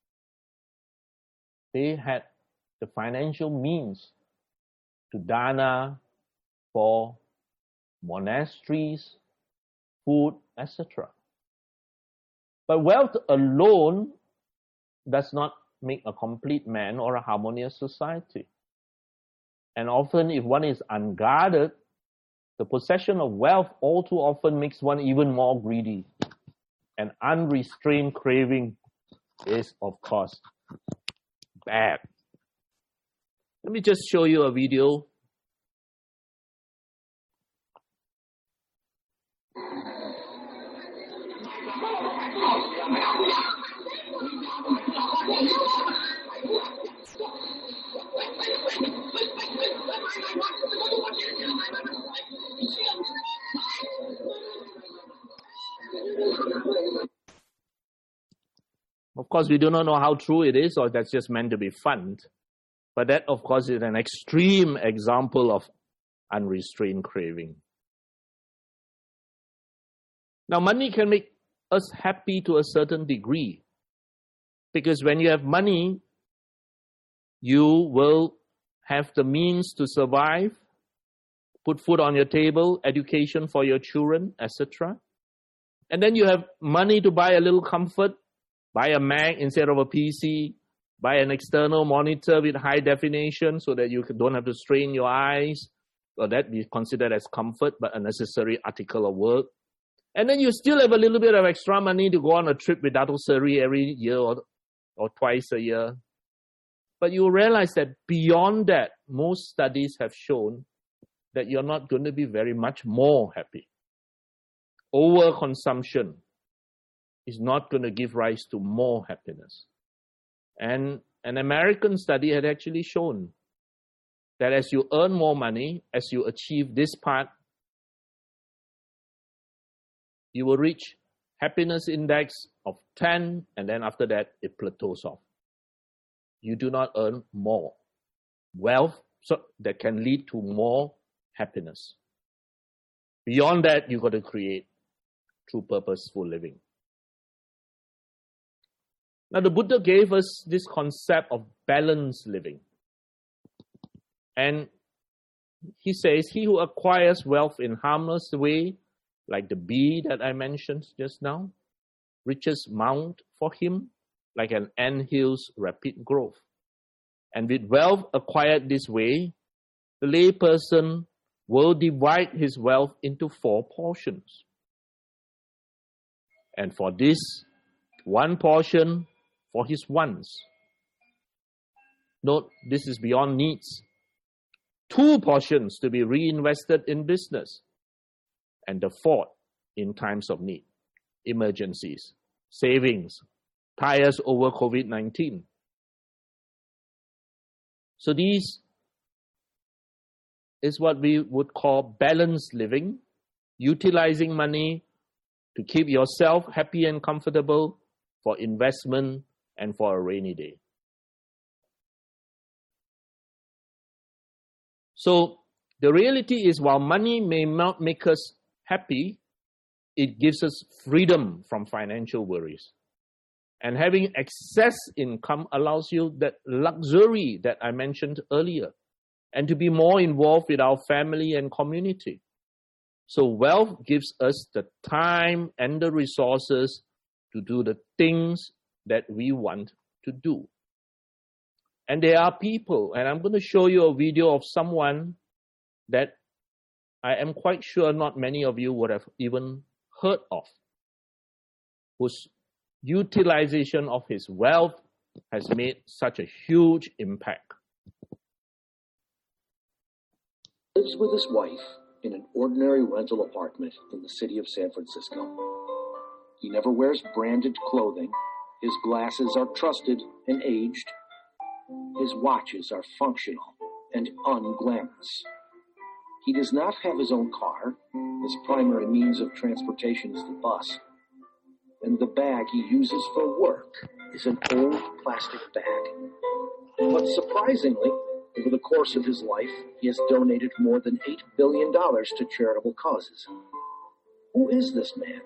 They had the financial means to dana for monasteries, food, et cetera. But wealth alone does not make a complete man or a harmonious society. And often, if one is unguarded, the possession of wealth all too often makes one even more greedy. And unrestrained craving is, of course, bad. Let me just show you a video. Of course, we do not know how true it is, or that's just meant to be fun. But that, of course, is an extreme example of unrestrained craving. Now, money can make us happy to a certain degree. Because when you have money, you will have the means to survive, put food on your table, education for your children, et cetera. And then you have money to buy a little comfort, buy a Mac instead of a P C, buy an external monitor with high definition so that you don't have to strain your eyes. Well, that be considered as comfort, but a necessary article of work. And then you still have a little bit of extra money to go on a trip with Dato Seri every year or, or twice a year. But you realize that beyond that, most studies have shown that you're not going to be very much more happy. Overconsumption is not going to give rise to more happiness. And an American study had actually shown that as you earn more money, as you achieve this part, you will reach happiness index of ten, and then after that, it plateaus off. You do not earn more wealth so that can lead to more happiness. Beyond that, you've got to create true purposeful living. Now, the Buddha gave us this concept of balanced living. And he says, he who acquires wealth in harmless way, like the bee that I mentioned just now, riches mount for him like an anthill's rapid growth. And with wealth acquired this way, the lay person will divide his wealth into four portions. And for this, one portion for his wants. Note, this is beyond needs. Two portions to be reinvested in business. And the fourth in times of need, emergencies, savings, tires over COVID nineteen. So these is what we would call balanced living, utilizing money to keep yourself happy and comfortable for investment and for a rainy day. So the reality is, while money may not make us happy, it gives us freedom from financial worries. And having excess income allows you that luxury that I mentioned earlier, and to be more involved with our family and community. So wealth gives us the time and the resources to do the things that we want to do. And there are people, and I'm going to show you a video of someone that I am quite sure not many of you would have even heard of, whose utilization of his wealth has made such a huge impact. Lives with his wife in an ordinary rental apartment in the city of San Francisco. He never wears branded clothing. His glasses are trusted and aged. His watches are functional and unglamorous. He does not have his own car. His primary means of transportation is the bus. And the bag he uses for work is an old plastic bag. But surprisingly, over the course of his life, he has donated more than eight billion dollars to charitable causes. Who is this man?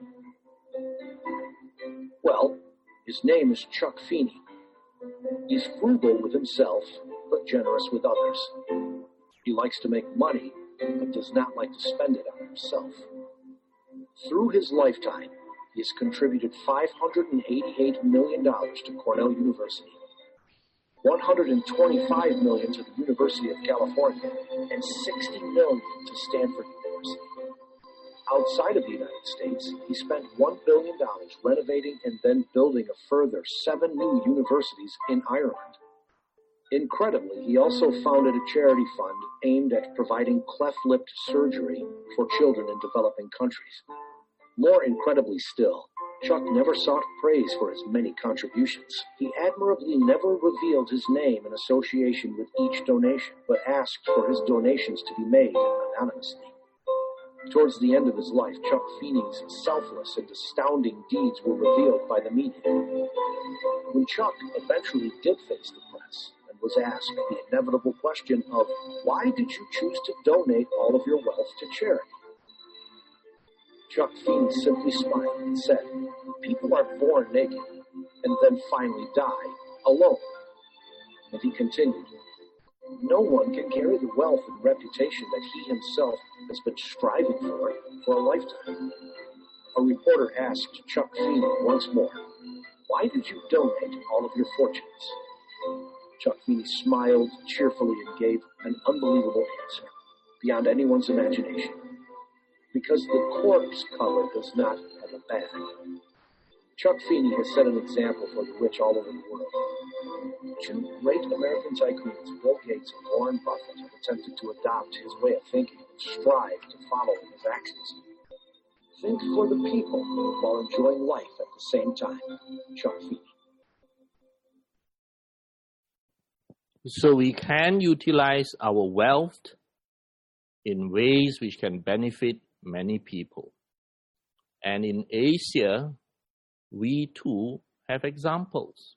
Well, his name is Chuck Feeney. He's frugal with himself, but generous with others. He likes to make money, but does not like to spend it on himself. Through his lifetime, he has contributed five hundred eighty-eight million dollars to Cornell University, one hundred twenty-five million dollars to the University of California, and sixty million dollars to Stanford University. Outside of the United States, he spent one billion dollars renovating and then building a further seven new universities in Ireland. Incredibly, he also founded a charity fund aimed at providing cleft-lipped surgery for children in developing countries. More incredibly still, Chuck never sought praise for his many contributions. He admirably never revealed his name in association with each donation, but asked for his donations to be made anonymously. Towards the end of his life, Chuck Feeney's selfless and astounding deeds were revealed by the media. When Chuck eventually did face the press and was asked the inevitable question of, why did you choose to donate all of your wealth to charity? Chuck Feeney simply smiled and said, people are born naked and then finally die alone. And he continued, no one can carry the wealth and reputation that he himself has been striving for for a lifetime. A reporter asked Chuck Feeney once more, why did you donate all of your fortunes? Chuck Feeney smiled cheerfully and gave an unbelievable answer, beyond anyone's imagination. Because the corpse cover does not have a bag. Chuck Feeney has set an example for the rich all over the world. Two great American tycoons, Bill Gates and Warren Buffett, have attempted to adopt his way of thinking and strive to follow in his actions. Think for the people while enjoying life at the same time. Chuck Feeney. So we can utilize our wealth in ways which can benefit many people. And in Asia, we too have examples.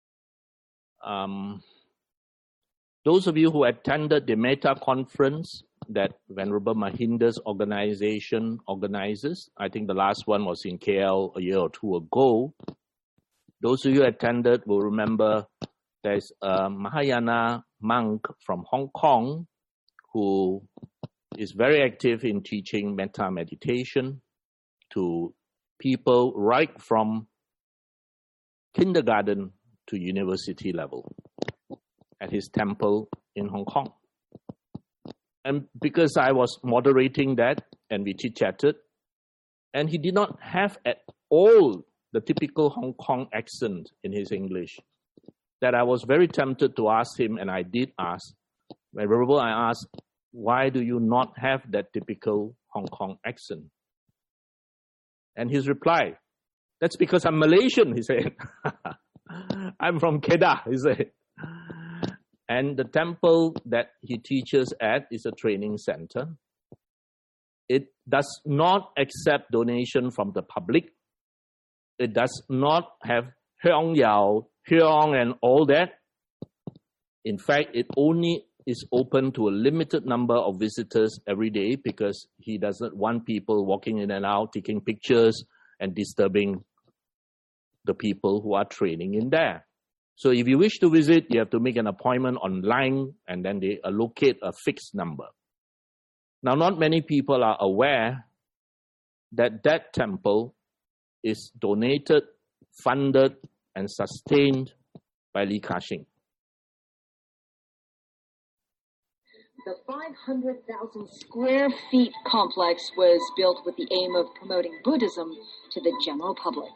Um, those of you who attended the Metta conference that Venerable Mahinda's organization organizes, I think the last one was in K L a year or two ago. Those of you who attended will remember there's a Mahayana monk from Hong Kong who is very active in teaching metta meditation to people right from kindergarten to university level at his temple in Hong Kong. And because I was moderating that and we chit-chatted, and he did not have at all the typical Hong Kong accent in his English, that I was very tempted to ask him, and I did ask. Venerable, I asked, why do you not have that typical Hong Kong accent? And his reply, that's because I'm Malaysian, he said. I'm from Kedah, he said. And the temple that he teaches at is a training center. It does not accept donation from the public. It does not have Hyong Yao, Hyong and all that. In fact, it only is open to a limited number of visitors every day because he doesn't want people walking in and out, taking pictures and disturbing the people who are training in there. So if you wish to visit, you have to make an appointment online and then they allocate a fixed number. Now, not many people are aware that that temple is donated, funded, and sustained by Li Ka-shing. The five hundred thousand square feet complex was built with the aim of promoting Buddhism to the general public.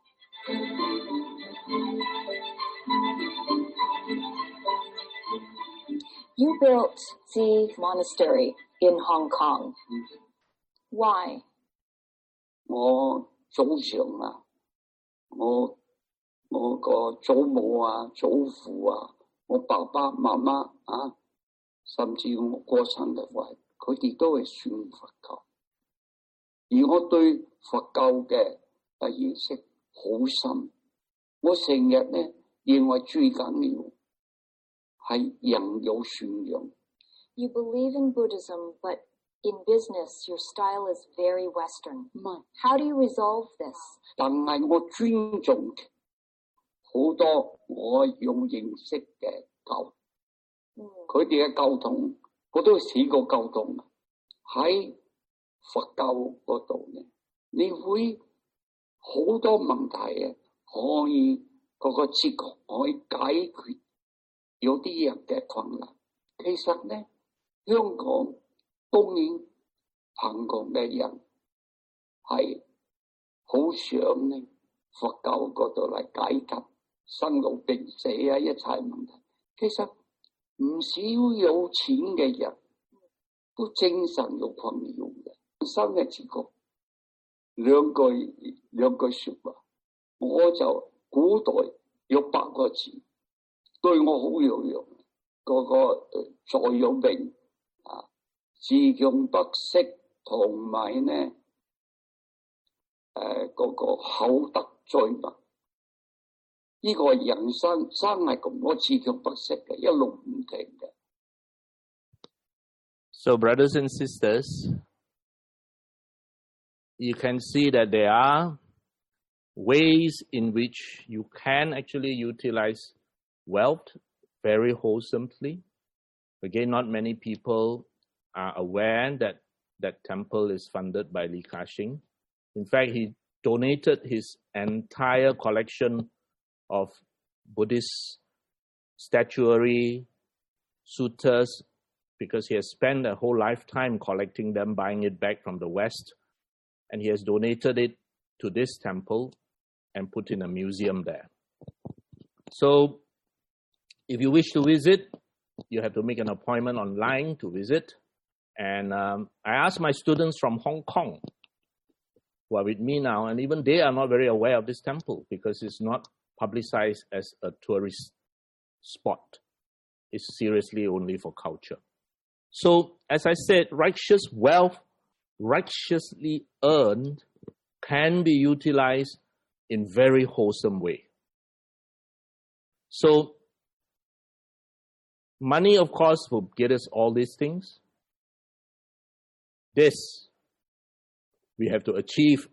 You built the monastery in Hong Kong. Why? 我祖上啊，我我個祖母啊、祖父啊， 我爸爸媽媽啊，甚至我過生日話，佢哋都係信佛教，而我對佛教嘅啊認識好深。我成日咧認為最緊要係人有信仰。 You believe in Buddhism, but in business, your style is very Western. How do you resolve this? 但係我尊重好多我用認識嘅教，佢哋嘅教統，我都試過教統喺佛教嗰度咧，你會好多問題啊，可以嗰個哲學可以解決有啲人嘅困難。其實咧，香港當然貧窮嘅人係好想咧佛教嗰度嚟解決生老病死啊一切問題。其實唔少有錢嘅人都精神有困擾嘅。新嘅哲學兩句兩句説話，我就古代有八個字對我好有用。嗰、那個座右銘啊，自強不息同埋呢誒嗰個厚德載物，呢、這個人生真係咁多自強不息嘅，一路唔停嘅。 So, brothers and sisters, you can see that there are ways in which you can actually utilize wealth very wholesomely. Again, not many people are aware that that temple is funded by Li Ka-shing. In fact, he donated his entire collection of Buddhist statuary, suttas, because he has spent a whole lifetime collecting them, buying it back from the West, and he has donated it to this temple and put in a museum there. So, if you wish to visit, you have to make an appointment online to visit. And um, I asked my students from Hong Kong who are with me now, and even they are not very aware of this temple because it's not publicized as a tourist spot. It's seriously only for culture. So, as I said, righteous wealth, righteously earned, can be utilized in very wholesome way. So, money, of course, will get us all these things. This, we have to achieve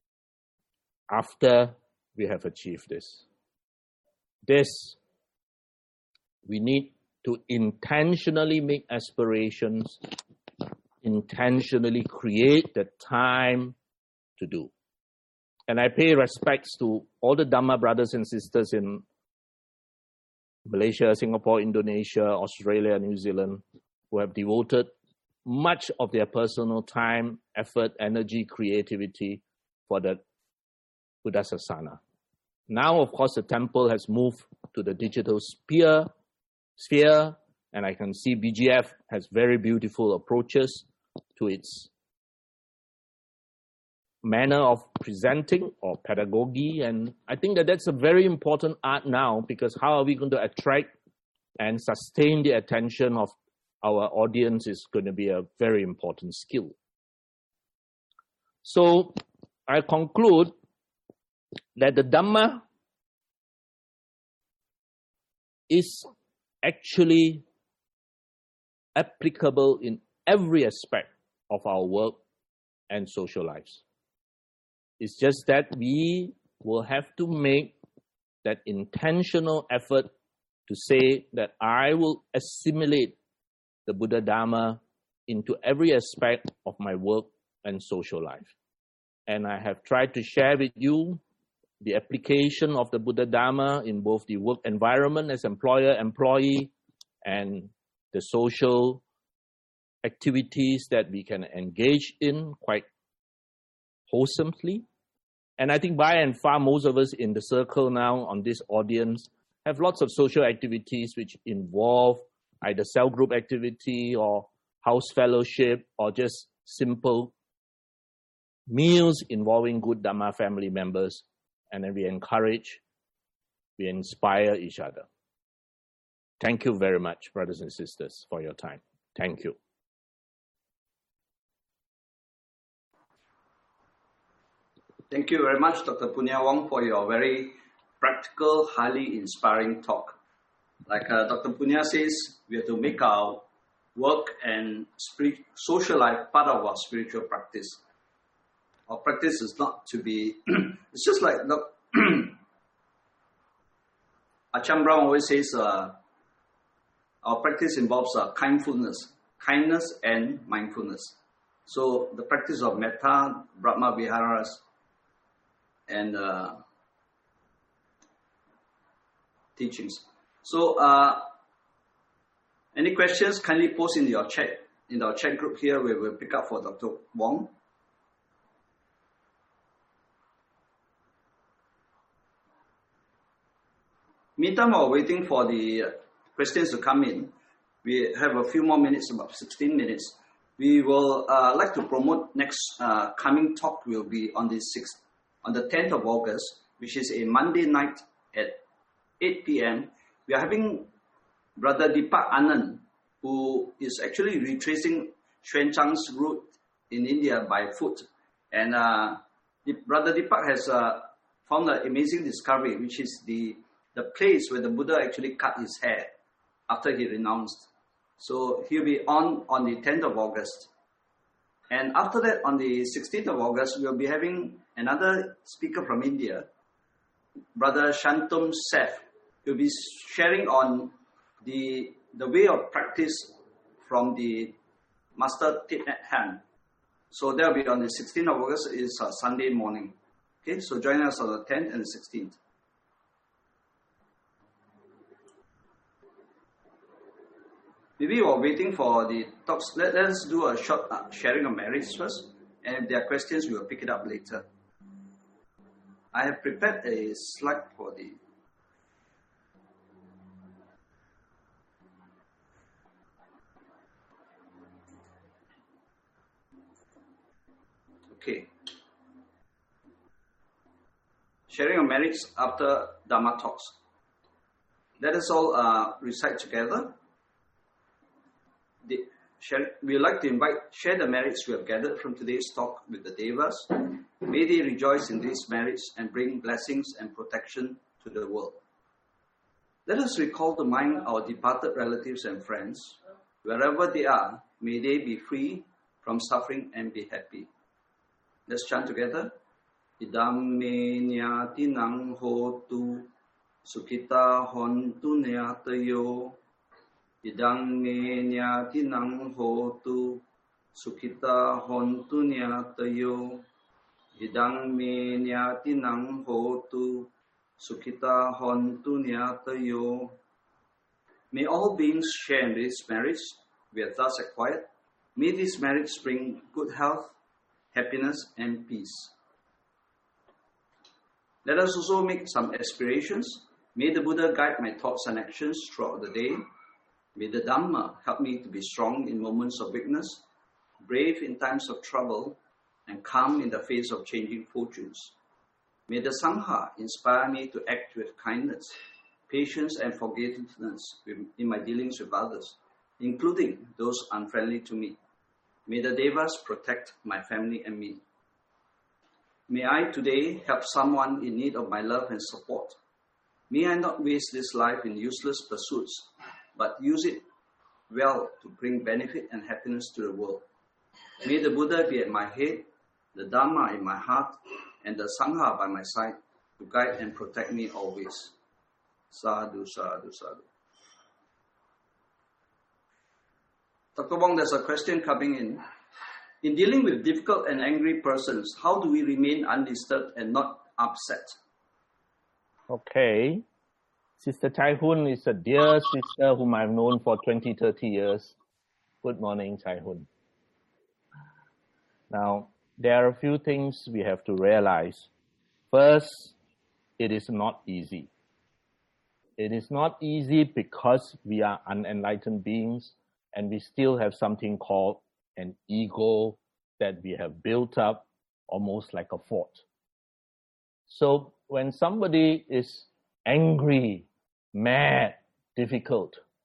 after we have achieved this. This, we need to intentionally make aspirations, intentionally create the time to do. And I pay respects to all the Dhamma brothers and sisters in Malaysia, Singapore, Indonesia, Australia, New Zealand, who have devoted much of their personal time, effort, energy, creativity for the Buddha Sasana. Now, of course, the temple has moved to the digital sphere, sphere, and I can see B G F has very beautiful approaches to its manner of presenting or pedagogy, and I think that that's a very important art now, because how are we going to attract and sustain the attention of our audience is going to be a very important skill. So I conclude that the Dhamma is actually applicable in every aspect of our work and social lives. It's just that we will have to make that intentional effort to say that I will assimilate the Buddha Dhamma into every aspect of my work and social life. And I have tried to share with you the application of the Buddha Dhamma in both the work environment as employer, employee, and the social activities that we can engage in quite wholesomely. And I think by and far, most of us in the circle now on this audience have lots of social activities which involve either cell group activity or house fellowship or just simple meals involving good Dhamma family members. And then we encourage, we inspire each other. Thank you very much, brothers and sisters, for your time. Thank you. Thank you very much, Doctor Punya Wong, for your very practical, highly inspiring talk. Like uh, Doctor Punya says, we have to make our work and spirit, social life part of our spiritual practice. Our practice is not to be, it's just like Acham Brown always says, uh, our practice involves uh, kindfulness, kindness and mindfulness. So the practice of metta, Brahma Viharas, and uh, teachings. So, uh, any questions? Kindly post in your chat, in our chat group here. We will pick up for Doctor Wong. Meantime, while waiting for the questions to come in, we have a few more minutes, about sixteen minutes. We will uh, like to promote next uh, coming talk will be on the sixth, on the tenth of August, which is a Monday night at eight p m We are having Brother Deepak Anand, who is actually retracing Xuan Chang's route in India by foot. And uh, Brother Deepak has uh, found an amazing discovery, which is the, the place where the Buddha actually cut his hair after he renounced. So he'll be on on the tenth of August. And after that, on the sixteenth of August, we'll be having another speaker from India, Brother Shantum Seth. He'll be sharing on the, the way of practice from the Master Thich Nhat Hanh. So that'll be on the sixteenth of August, is uh, Sunday morning. Okay, so join us on the tenth and the sixteenth. Maybe while waiting for the talks, let, let us do a short uh, sharing of merits first. And if there are questions, we will pick it up later. I have prepared a slide for the Okay. Sharing of merits after Dharma talks. Let us all uh, recite together. The, share, we would like to invite, share the merits we have gathered from today's talk with the Devas. May they rejoice in these merits and bring blessings and protection to the world. Let us recall to mind our departed relatives and friends. Wherever they are, may they be free from suffering and be happy. Let's chant together. Idam me nyatinang hotu sukita hontu nyatayo. Idam me nyatinang hotu sukita hontu nyatayo. Idam me nyatinang hotu sukita hontu nyatayo. May all beings share in these merits we have thus acquired. May these merits bring good health, happiness and peace. Let us also make some aspirations. May the Buddha guide my thoughts and actions throughout the day. May the Dhamma help me to be strong in moments of weakness, brave in times of trouble, and calm in the face of changing fortunes. May the Sangha inspire me to act with kindness, patience and forgiveness in my dealings with others, including those unfriendly to me. May the Devas protect my family and me. May I today help someone in need of my love and support. May I not waste this life in useless pursuits, but use it well to bring benefit and happiness to the world. May the Buddha be at my head, the Dhamma in my heart, and the Sangha by my side to guide and protect me always. Sadhu, sadhu, sadhu. Doctor Wong, there's a question coming in. In dealing with difficult and angry persons, how do we remain undisturbed and not upset? Okay. Sister Chai Hun is a dear sister whom I've known for twenty, thirty years. Good morning, Chai Hun. Now, there are a few things we have to realize. First, it is not easy. It is not easy because we are unenlightened beings and we still have something called an ego that we have built up almost like a fort. So when somebody is angry, mad, difficult,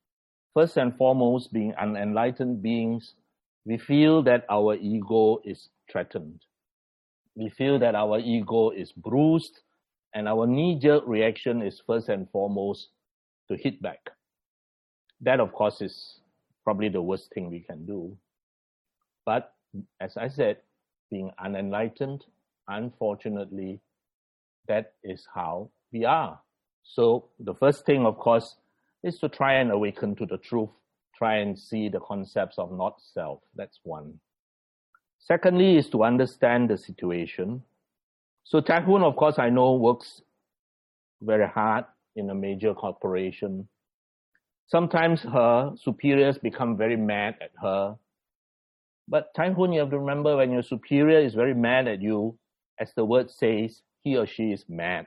first and foremost, being unenlightened beings, we feel that our ego is threatened. We feel that our ego is bruised, and our knee-jerk reaction is first and foremost to hit back. That, of course, is probably the worst thing we can do. But, as I said, being unenlightened, unfortunately, that is how we are. So the first thing, of course, is to try and awaken to the truth, try and see the concepts of not self. That's one. Secondly is to understand the situation. So Tai Hun, of course, I know works very hard in a major corporation. Sometimes her superiors become very mad at her. But Tai Hun, you have to remember, when your superior is very mad at you, as the word says, he or she is mad.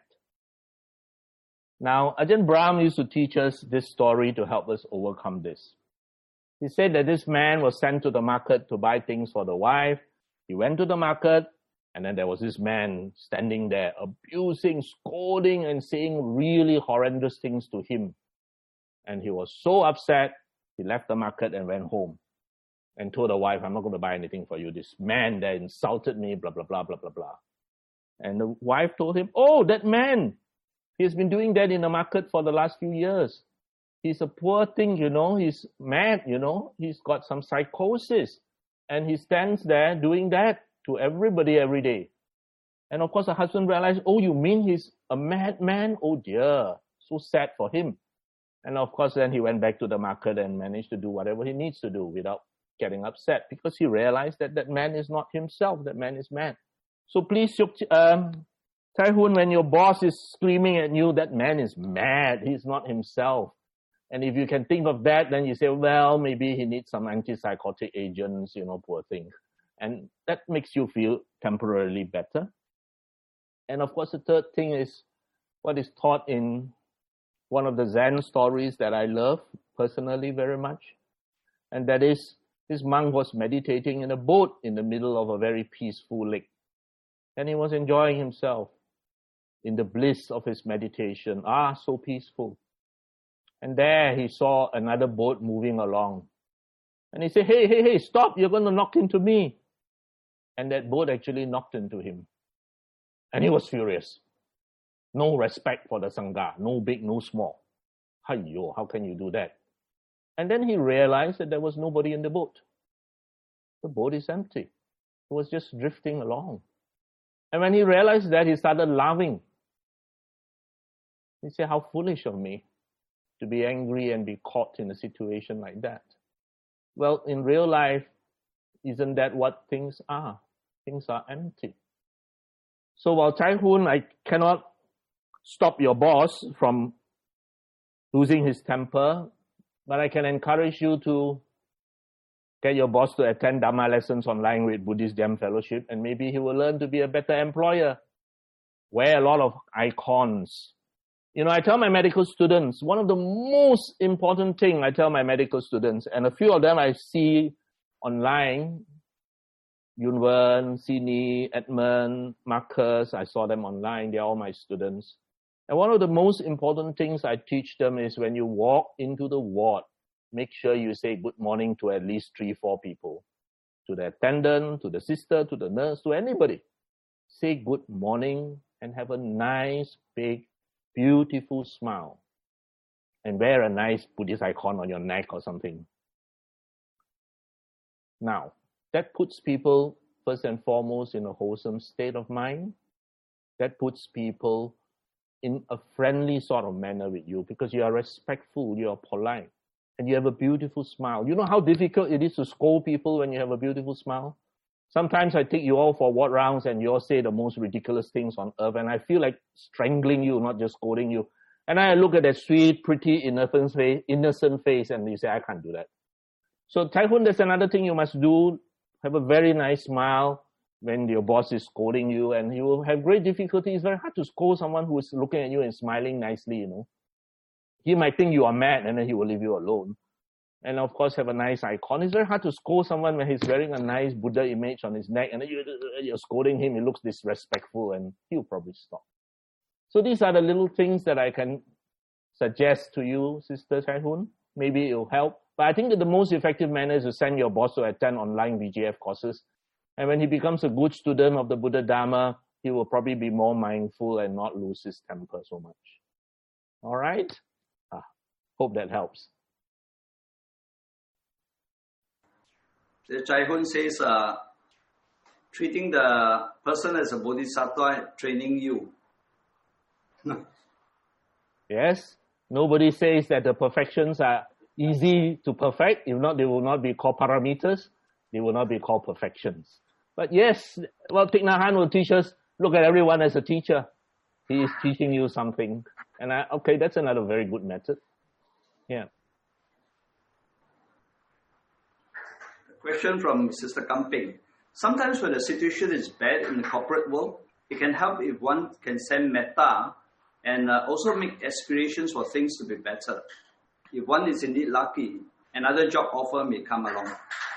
Now, Ajahn Brahm used to teach us this story to help us overcome this. He said that this man was sent to the market to buy things for the wife. He went to the market, and then there was this man standing there, abusing, scolding, and saying really horrendous things to him. And he was so upset, he left the market and went home and told the wife, I'm not going to buy anything for you. This man there insulted me, blah, blah, blah, blah, blah, blah. And the wife told him, oh, that man, he's been doing that in the market for the last few years. He's a poor thing, you know, he's mad, you know, he's got some psychosis. And he stands there doing that to everybody every day. And of course, the husband realized, oh, you mean he's a madman? Oh dear, so sad for him. And of course, then he went back to the market and managed to do whatever he needs to do without getting upset, because he realized that that man is not himself, that man is mad. So please, um, Tai Hun, when your boss is screaming at you, that man is mad, he's not himself. And if you can think of that, then you say, well, maybe he needs some antipsychotic agents, you know, poor thing. And that makes you feel temporarily better. And of course, the third thing is what is taught in one of the Zen stories that I love personally very much. And that is, this monk was meditating in a boat in the middle of a very peaceful lake. And he was enjoying himself in the bliss of his meditation. Ah, so peaceful. And there he saw another boat moving along. And he said, hey, hey, hey, stop, you're going to knock into me. And that boat actually knocked into him. And he was furious. No respect for the Sangha, no big, no small. Hayyo, how can you do that? And then he realized that there was nobody in the boat. The boat is empty. It was just drifting along. And when he realized that, he started laughing. He said, how foolish of me to be angry and be caught in a situation like that. Well, in real life, isn't that what things are? Things are empty. So while Tai Hun, I cannot stop your boss from losing his temper, but I can encourage you to get your boss to attend Dhamma lessons online with Buddhist Jam Fellowship, and maybe he will learn to be a better employer. Wear a lot of icons. You know, I tell my medical students, one of the most important thing I tell my medical students, and a few of them I see online, Yun Wen, Sini, Edmund, Marcus, I saw them online, they're all my students. And one of the most important things I teach them is when you walk into the ward, make sure you say good morning to at least three, four people. To the attendant, to the sister, to the nurse, to anybody. Say good morning and have a nice, big, beautiful smile. And wear a nice Buddhist icon on your neck or something. Now, that puts people, first and foremost, in a wholesome state of mind. That puts people in a friendly sort of manner with you because you are respectful, you are polite, and you have a beautiful smile. You know how difficult it is to scold people when you have a beautiful smile? Sometimes I take you all for walk rounds and you all say the most ridiculous things on earth, and I feel like strangling you, not just scolding you. And I look at that sweet, pretty, innocent face, innocent face, and you say, I can't do that. So Tai Hun, there's another thing you must do. Have a very nice smile when your boss is scolding you, and you will have great difficulty. It's very hard to scold someone who is looking at you and smiling nicely, you know. He might think you are mad, and then he will leave you alone. And of course, have a nice icon. It's very hard to scold someone when he's wearing a nice Buddha image on his neck, and then you're scolding him, he looks disrespectful, and he'll probably stop. So these are the little things that I can suggest to you, Sister Tai Hun. maybe it'll help. But I think that the most effective manner is to send your boss to attend online V G F courses. And when he becomes a good student of the Buddha Dharma, he will probably be more mindful and not lose his temper so much. All right? Ah, hope that helps. The Chai Hun says, uh, treating the person as a bodhisattva, training you. Yes, nobody says that the perfections are easy to perfect. If not, they will not be called parameters. They will not be called perfections. But yes, well, Thich Nhat Hanh will teach us, look at everyone as a teacher. He is teaching you something. And I, okay, that's another very good method. Yeah. Question from Sister Kamping. Sometimes when the situation is bad in the corporate world, it can help if one can send metta and uh, also make aspirations for things to be better. If one is indeed lucky, another job offer may come along.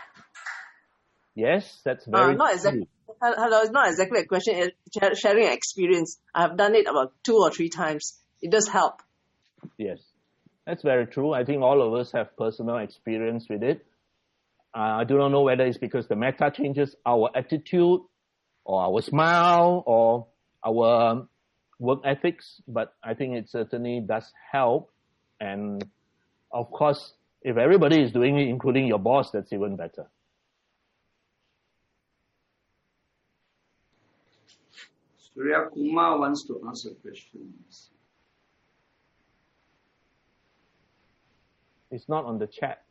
Yes, that's very uh, not exactly. true. Hello, it's not exactly a question. It's sharing an experience. I've done it about two or three times. It does help. Yes, that's very true. I think all of us have personal experience with it. Uh, I do not know whether it's because the metta changes our attitude or our smile or our work ethics, but I think it certainly does help. And of course, if everybody is doing it, including your boss, that's even better. Surya Kumar wants to ask a question. It's not on the chat.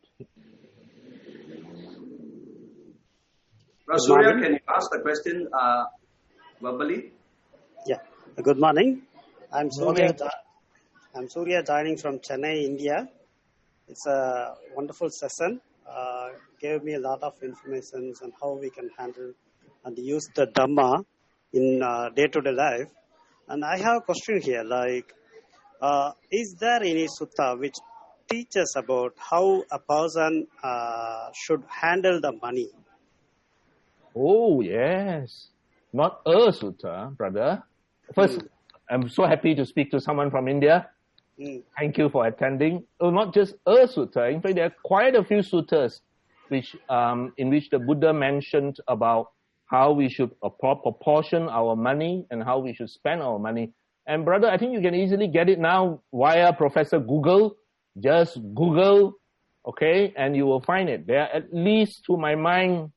Well, Surya, can you ask the question uh, verbally? Yeah. Good morning. I'm morning. Surya. I'm Surya joining from Chennai, India. It's a wonderful session. Uh, gave me a lot of information on how we can handle and use the Dhamma in uh, day-to-day life. And I have a question here, like, uh, is there any sutta which teaches about how a person uh, should handle the money? Oh, yes. Not a sutta, brother. First, mm. I'm so happy to speak to someone from India. Mm. Thank you for attending. Oh, not just a sutta. In fact, there are quite a few suttas which, um, in which the Buddha mentioned about how we should proportion our money and how we should spend our money. And brother, I think you can easily get it now via Professor Google. Just Google, okay, and you will find it. There are at least, to my mind,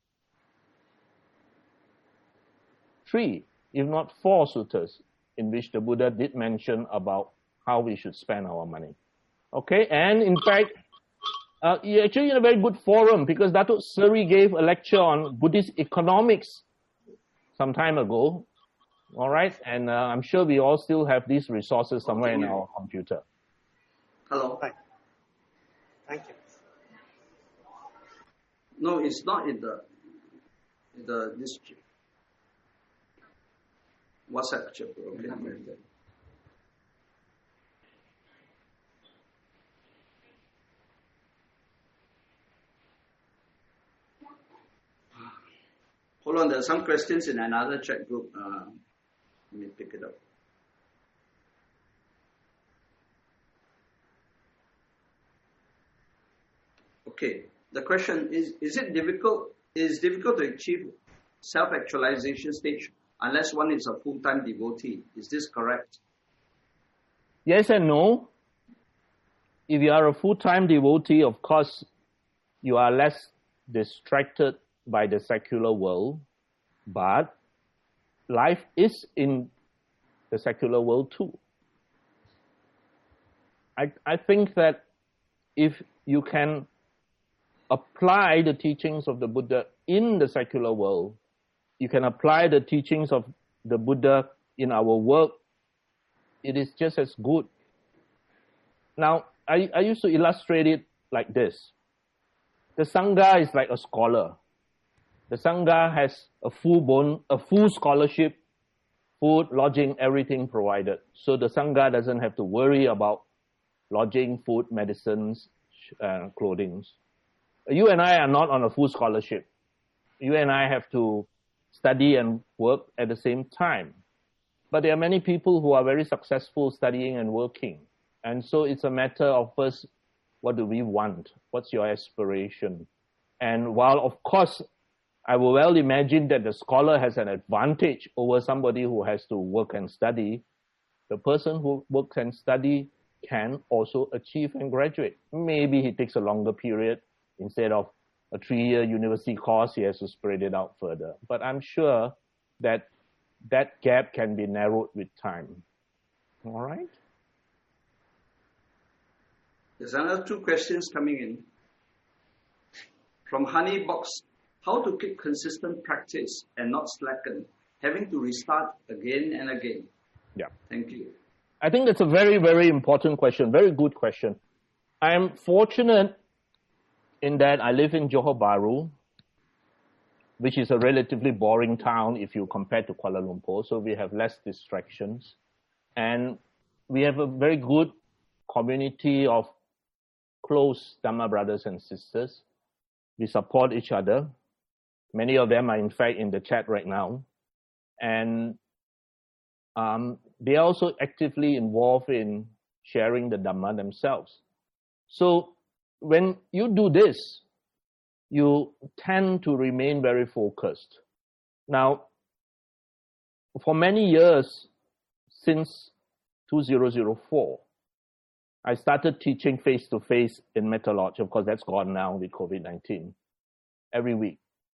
three, if not four suttas in which the Buddha did mention about how we should spend our money. Okay, and in fact, uh, you're actually in a very good forum because Datuk Seri gave a lecture on Buddhist economics some time ago. All right, and uh, I'm sure we all still have these resources somewhere in our computer. Hello. Hi. Thank you. No, it's not in the in the this WhatsApp chapter. Okay. Hold on, there are some questions in another chat group. Uh, let me pick it up. Okay, the question is, is it difficult, is difficult to achieve self-actualization stage unless one is a full-time devotee? Is this correct? Yes and no. If you are a full-time devotee, of course, you are less distracted by the secular world, but life is in the secular world too. I, I think that if you can apply the teachings of the Buddha in the secular world, you can apply the teachings of the Buddha in our work, it is just as good. Now, I, I used to illustrate it like this. The Sangha is like a scholar. The Sangha has a full bone, a full scholarship, food, lodging, everything provided. So the Sangha doesn't have to worry about lodging, food, medicines, uh, clothing. You and I are not on a full scholarship. You and I have to study and work at the same time. But there are many people who are very successful studying and working. And so it's a matter of first What do we want? What's your aspiration? And while, of course, I will well imagine that the scholar has an advantage over somebody who has to work and study, the person who works and study can also achieve and graduate. Maybe he takes a longer period. Instead of a three-year university course, he has to spread it out further. But I'm sure that that gap can be narrowed with time. All right? There's another two questions coming in. From Honeybox, how to keep consistent practice and not slacken, having to restart again and again? Yeah. Thank you. I think that's a very, very important question. Very good question. I am fortunate in that I live in Johor Bahru, which is a relatively boring town if you compare to Kuala Lumpur. So we have less distractions. And we have a very good community of close Dhamma brothers and sisters. We support each other. Many of them are in fact in the chat right now. And um, they are also actively involved in sharing the Dhamma themselves. So when you do this, you tend to remain very focused. Now, for many years, since two thousand four, I started teaching face-to-face in Metta Lodge. Of course, that's gone now with COVID nineteen, every week.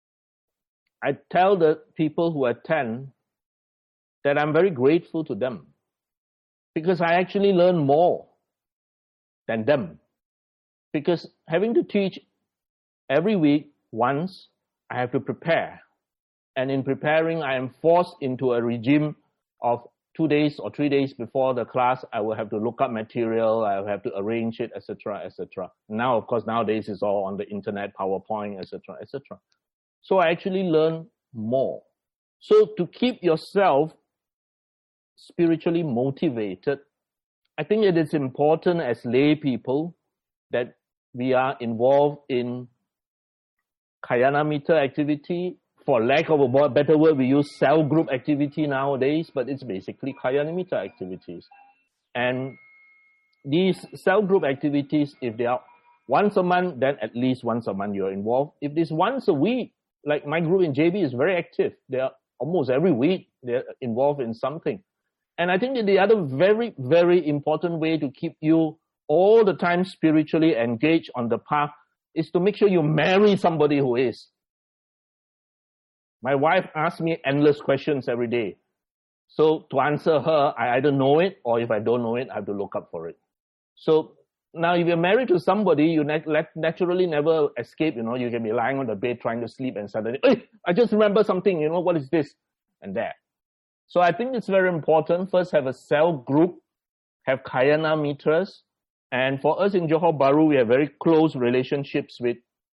I tell the people who attend that I'm very grateful to them because I actually learn more than them. Because having to teach every week once, I have to prepare. And in preparing, I am forced into a regime of two days or three days before the class. I will have to look up material, I will have to arrange it, et cetera, et cetera. Now, of course, nowadays it's all on the internet, PowerPoint, et cetera, et cetera. So I actually learn more. So to keep yourself spiritually motivated, I think it is important as lay people that we are involved in Kayana Mitra activity. For lack of a better word, we use cell group activity nowadays, but it's basically Kayana Mitra activities. And these cell group activities, if they are once a month, then at least once a month you're involved. If it's once a week, like my group in J B is very active. They are almost every week they're involved in something. And I think that the other very, very important way to keep you all the time spiritually engaged on the path is to make sure you marry somebody who is. My wife asks me endless questions every day. So to answer her, I either know it, or if I don't know it, I have to look up for it. So now if you're married to somebody, you nat- naturally never escape, you know, you can be lying on the bed trying to sleep and suddenly, hey, I just remember something, you know, what is this? And that. So I think it's very important. First, have a cell group, have Kayana Mitras. And for us in Johor Bahru, we have very close relationships with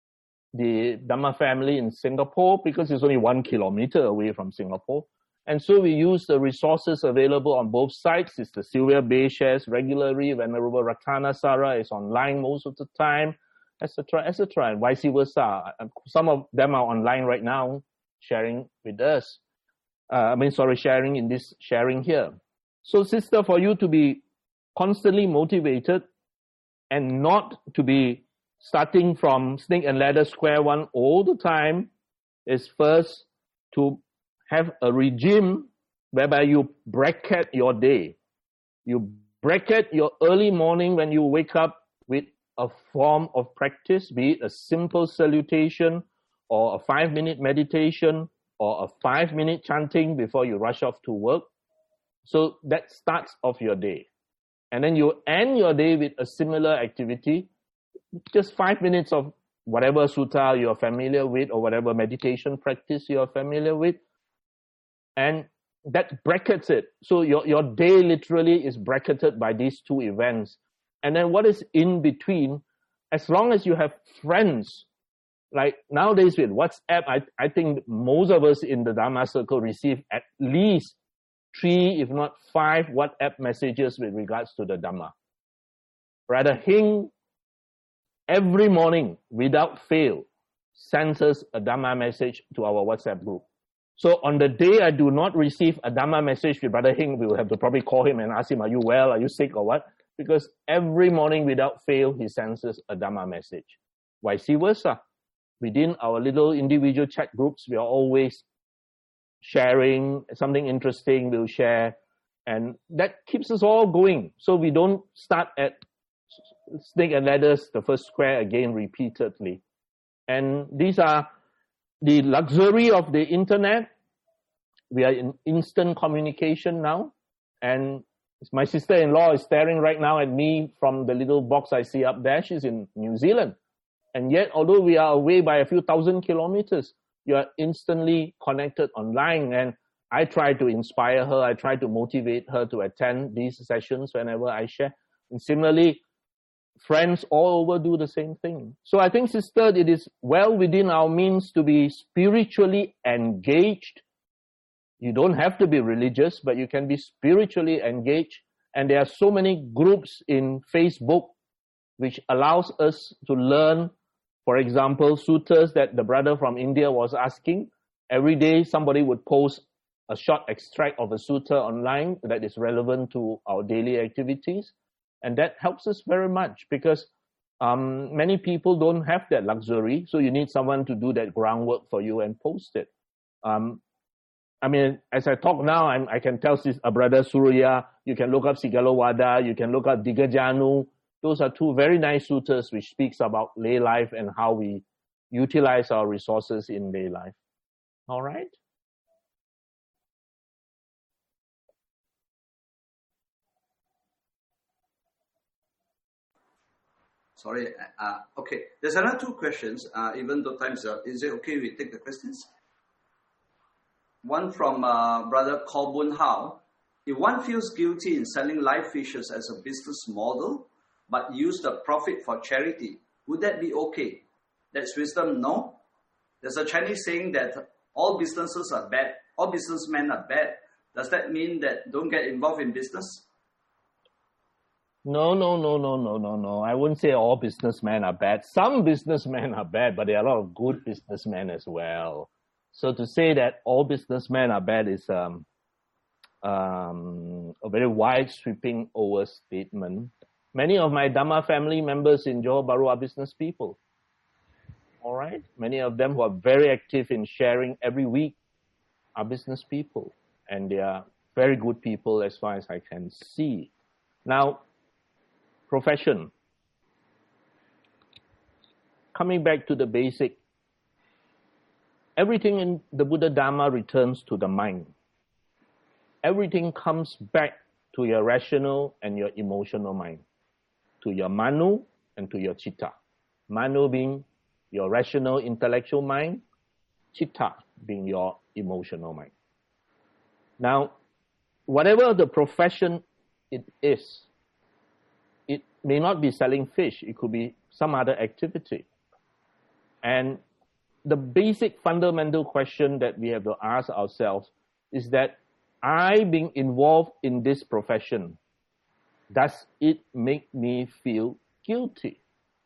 the Dhamma family in Singapore because it's only one kilometer away from Singapore. And so we use the resources available on both sides. It's the Sylvia Bay shares regularly. Venerable Ratana Sara is online most of the time, et cetera, et cetera, and vice versa. Some of them are online right now, sharing with us. Uh, I mean, sorry, sharing in this sharing here. So, sister, for you to be constantly motivated and not to be starting from snake and ladder square one all the time is first to have a regime whereby you bracket your day. You bracket your early morning when you wake up with a form of practice, be it a simple salutation or a five-minute meditation or a five-minute chanting before you rush off to work. So that starts off your day. And then you end your day with a similar activity, just five minutes of whatever sutta you're familiar with or whatever meditation practice you're familiar with. And that brackets it. So your, your day literally is bracketed by these two events. And then what is in between, as long as you have friends, like nowadays with WhatsApp, I, I think most of us in the Dhamma circle receive at least three, if not five, WhatsApp messages with regards to the Dhamma. Brother Hing, every morning, without fail, sends us a Dhamma message to our WhatsApp group. So on the day I do not receive a Dhamma message with Brother Hing, we will have to probably call him and ask him, are you well, are you sick or what? because every morning without fail, he sends us a Dhamma message. Vice versa. Within our little individual chat groups, we are always sharing something interesting, we'll share, and that keeps us all going. So we don't start at snake and ladders, the first square again repeatedly. And these are the luxury of the internet. We are in instant communication now, and my sister-in-law is staring right now at me from the little box I see up there. She's in New Zealand. And yet, although we are away by a few thousand kilometers, you are instantly connected online. And I try to inspire her. I try to motivate her to attend these sessions whenever I share. And similarly, friends all over do the same thing. So I think, sister, it is well within our means to be spiritually engaged. You don't have to be religious, but you can be spiritually engaged. And there are so many groups in Facebook which allows us to learn. For example, sutras that the brother from India was asking. Every day somebody would post a short extract of a sutra online that is relevant to our daily activities. And that helps us very much because um, many people don't have that luxury. So you need someone to do that groundwork for you and post it. Um, I mean, as I talk now, I'm, I can tell a brother Surya, you can look up Sigalowada, you can look up Digajanu. Those are two very nice sutras which speaks about lay life and how we utilize our resources in lay life. All right? Sorry. Uh, okay. There's another two questions. Uh, even though time's up, is it okay we take the questions? One from uh, Brother Kolbun Hao. If one feels guilty in selling live fishes as a business model, but use the profit for charity, would that be okay? That's wisdom, no? There's a Chinese saying that all businesses are bad, all businessmen are bad. Does that mean that don't get involved in business? No, no, no, no, no, no, no. I wouldn't say all businessmen are bad. Some businessmen are bad, but there are a lot of good businessmen as well. So to say that all businessmen are bad is um, um, a very wide sweeping overstatement. Many of my Dhamma family members in Johor Bahru are business people. All right? Many of them who are very active in sharing every week are business people. And they are very good people as far as I can see. Now, profession. Coming back to the basic, everything in the Buddha Dharma returns to the mind. Everything comes back to your rational and your emotional mind, to your manu and to your chitta. Manu being your rational intellectual mind, chitta being your emotional mind. Now, whatever the profession it is, it may not be selling fish, it could be some other activity. And the basic fundamental question that we have to ask ourselves is that I being involved in this profession, does it make me feel guilty?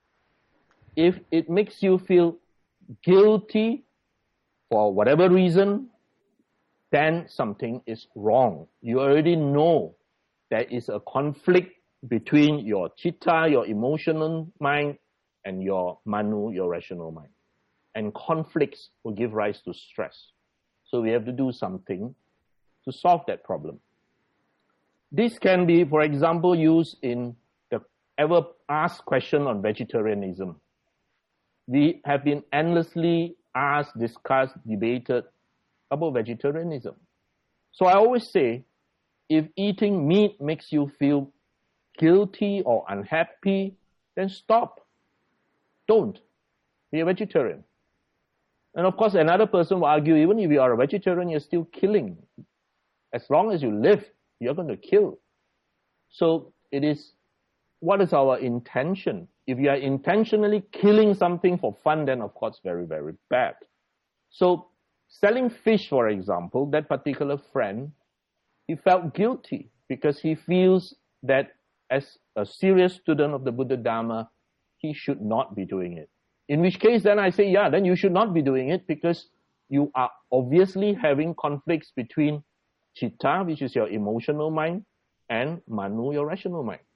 If it makes you feel guilty for whatever reason, then something is wrong. You already know there is a conflict between your chitta, your emotional mind, and your manu, your rational mind. And conflicts will give rise to stress. So we have to do something to solve that problem. This can be, for example, used in the ever asked question on vegetarianism. We have been endlessly asked, discussed, debated about vegetarianism. So I always say, if eating meat makes you feel guilty or unhappy, then stop. Don't. Be a vegetarian. And of course, another person will argue, even if you are a vegetarian, you're still killing. As long as you live, you're going to kill. So it is, what is our intention? If you are intentionally killing something for fun, then of course, very, very bad. So selling fish, for example, that particular friend, he felt guilty because he feels that as a serious student of the Buddha Dharma, he should not be doing it. In which case, then I say, yeah, then you should not be doing it because you are obviously having conflicts between chitta, which is your emotional mind, and manu, your rational mind.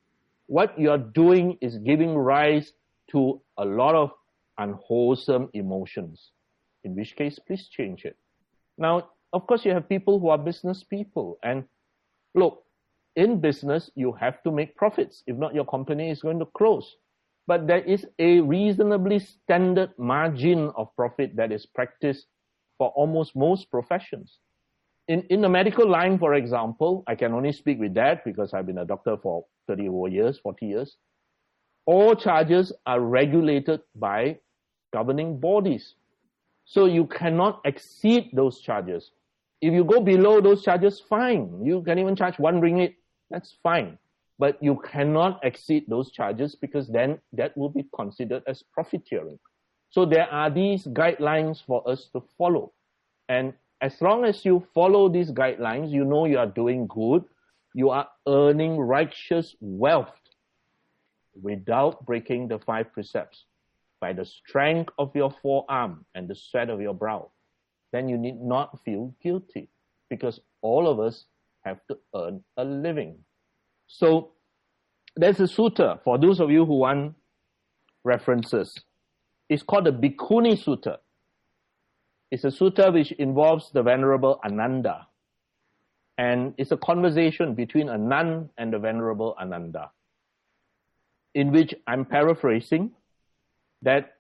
what you're doing is giving rise to a lot of unwholesome emotions, in which case, please change it. Now, of course, you have people who are business people. And look, in business, you have to make profits. If not, your company is going to close. But there is a reasonably standard margin of profit that is practiced for almost most professions. In, in the medical line, for example, I can only speak with that because I've been a doctor for thirty-four years, forty years. All charges are regulated by governing bodies. So you cannot exceed those charges. If you go below those charges, fine. You can even charge one ringgit. That's fine. But you cannot exceed those charges because then that will be considered as profiteering. So there are these guidelines for us to follow. And as long as you follow these guidelines, you know you are doing good. You are earning righteous wealth without breaking the five precepts by the strength of your forearm and the sweat of your brow. Then you need not feel guilty because all of us have to earn a living. So there's a sutta, for those of you who want references. It's called the Bhikkhuni Sutta. It's a sutta which involves the Venerable Ananda. And it's a conversation between a nun and the Venerable Ananda, in which I'm paraphrasing that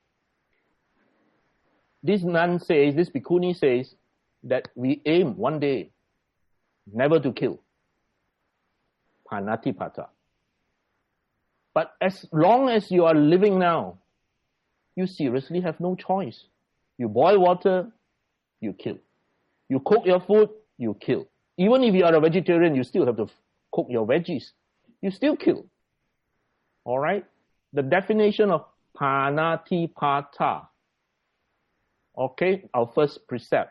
this nun says, this Bhikkhuni says, that we aim one day never to kill. Panatipata. But as long as you are living now, you seriously have no choice. You boil water, you kill. You cook your food, you kill. Even if you are a vegetarian, you still have to cook your veggies. You still kill. All right? The definition of panatipata. Okay? Our first precept.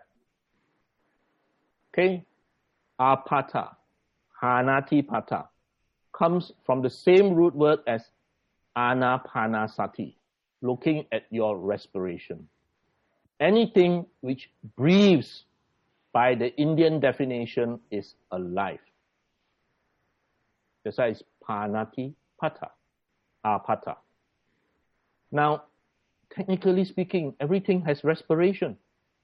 Okay? Apata. Panatipata. Comes from the same root word as anapanasati. Looking at your respiration. Anything which breathes, by the Indian definition, is alive. That's why it's panatipata. Apata. Now, technically speaking, everything has respiration.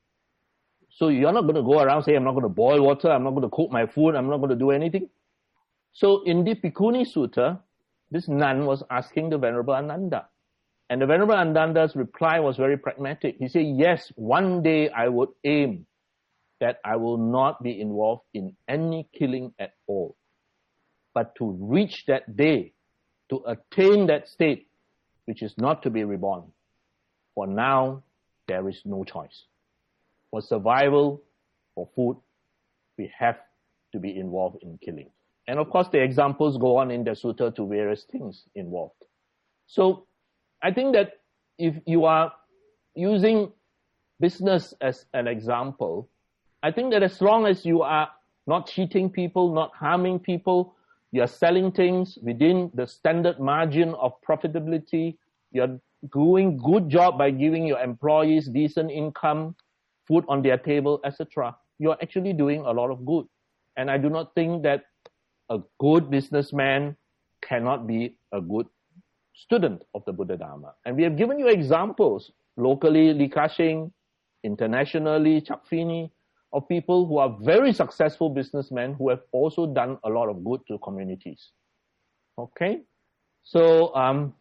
So you're not going to go around saying, I'm not going to boil water, I'm not going to cook my food, I'm not going to do anything. So in the Bhikkhuni Sutta, this nun was asking the Venerable Ananda. And the Venerable Ananda's reply was very pragmatic. He said, yes, one day I would aim that I will not be involved in any killing at all. But to reach that day, to attain that state, which is not to be reborn, for now, there is no choice. For survival, for food, we have to be involved in killing. And of course, the examples go on in the sutta to various things involved. So, I think that if you are using business as an example, I think that as long as you are not cheating people, not harming people, you are selling things within the standard margin of profitability, you're doing good job by giving your employees decent income, food on their table, et cetera, you're actually doing a lot of good. And I do not think that a good businessman cannot be a good student of the Buddha Dharma. And we have given you examples, locally, Li Ka-shing, internationally, Chakfini, of people who are very successful businessmen who have also done a lot of good to communities. Okay? So, um,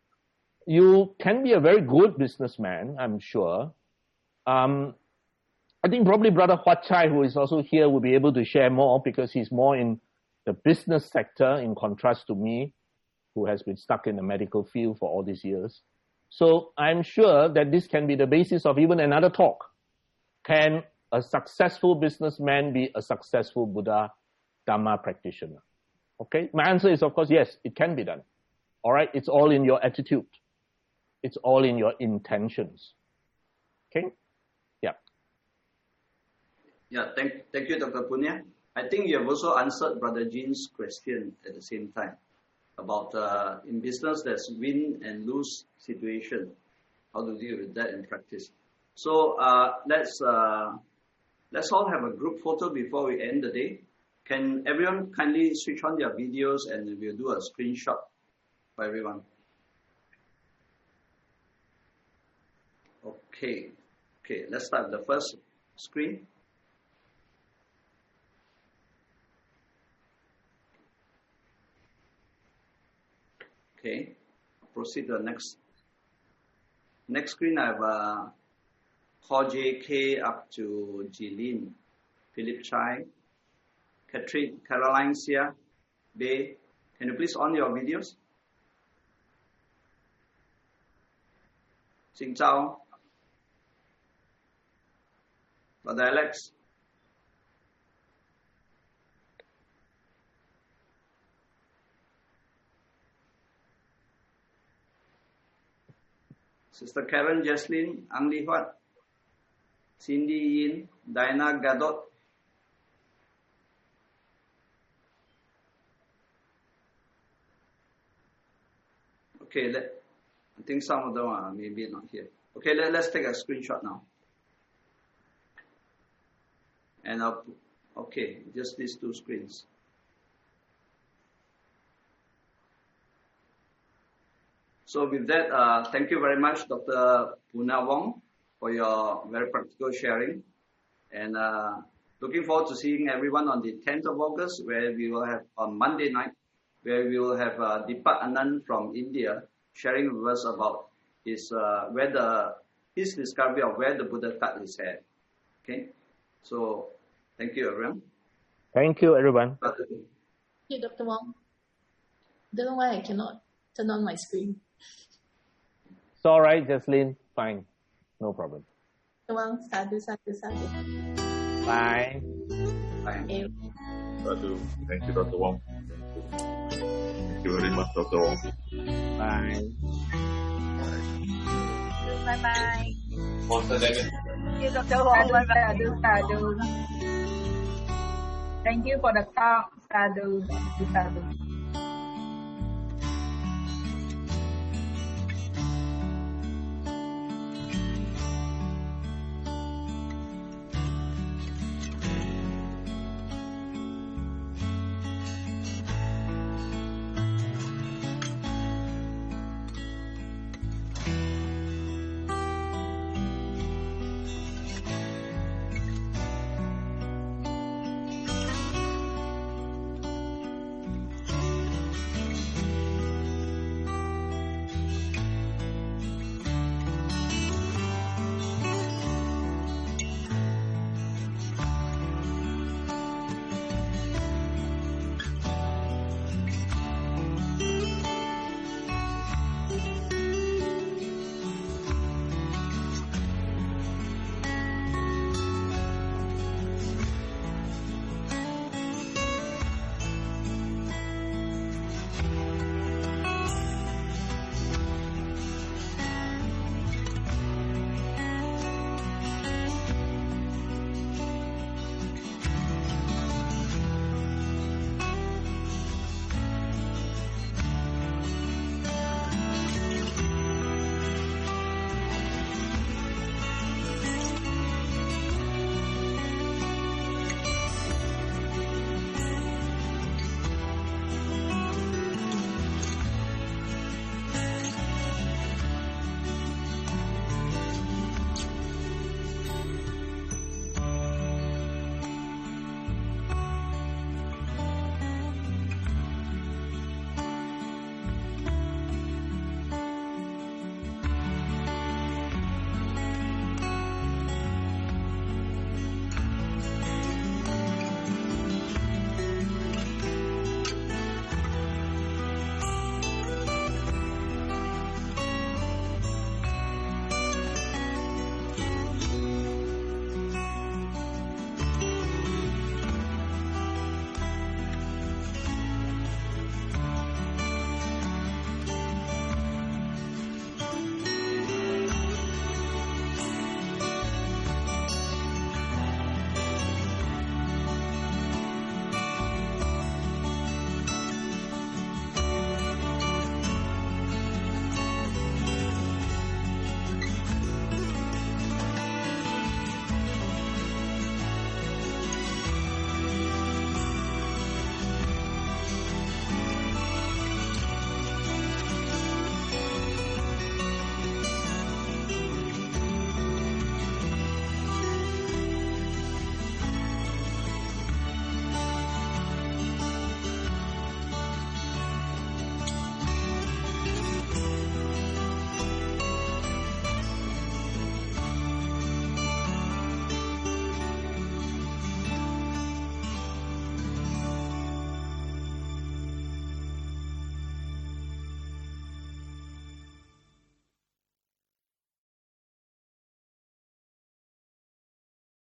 you can be a very good businessman, I'm sure. Um, I think probably Brother Huat Chai, who is also here, will be able to share more because he's more in the business sector in contrast to me, who has been stuck in the medical field for all these years. So I'm sure that this can be the basis of even another talk. Can a successful businessman be a successful Buddha Dhamma practitioner? Okay, my answer is of course yes, it can be done. All right, it's all in your attitude. It's all in your intentions. Okay, yeah. Yeah, thank, thank you, Doctor Punya. I think you have also answered Brother Jean's question at the same time about uh, in business there's win and lose situation, how to deal with that in practice. So uh, let's uh, let's all have a group photo before we end the day. Can everyone kindly switch on their videos and we'll do a screenshot for everyone. Okay, okay, let's start the first screen. Okay, proceed to the next. Next screen, I have uh, Paul J K up to Jilin, Philip Chai, Catherine, Caroline Sia, Bay. Can you please on your videos? Xin chào. Brother Alex. Sister Karen Jesslyn, Ang Lee Huat, Cindy Yin, Diana Gadot. Okay, let, I think some of them are maybe not here. Okay, let, let's take a screenshot now. And I'll, okay, just these two screens. So with that, uh, thank you very much, Doctor Poona Wong, for your very practical sharing. And uh, looking forward to seeing everyone on the tenth of August, where we will have, on Monday night, where we will have uh, Deepak Anand from India sharing with us about his, uh, where the, his discovery of where the Buddha cut his hair. Okay, so thank you, everyone. Thank you, everyone. Hey, Doctor Wong. Don't know why I cannot turn on my screen. It's all right, Jesslyn. Fine. No problem. Doctor Wong, sadhu, sadhu, sadhu. Bye. Bye. Okay. Sadhu. Thank you, Doctor Wong. Thank you very much, Doctor Wong. Bye. Bye-bye. Thank you, Doctor Wong. Bye-bye. Sadhu, sadhu. Thank you for the talk. Sadhu, sadhu.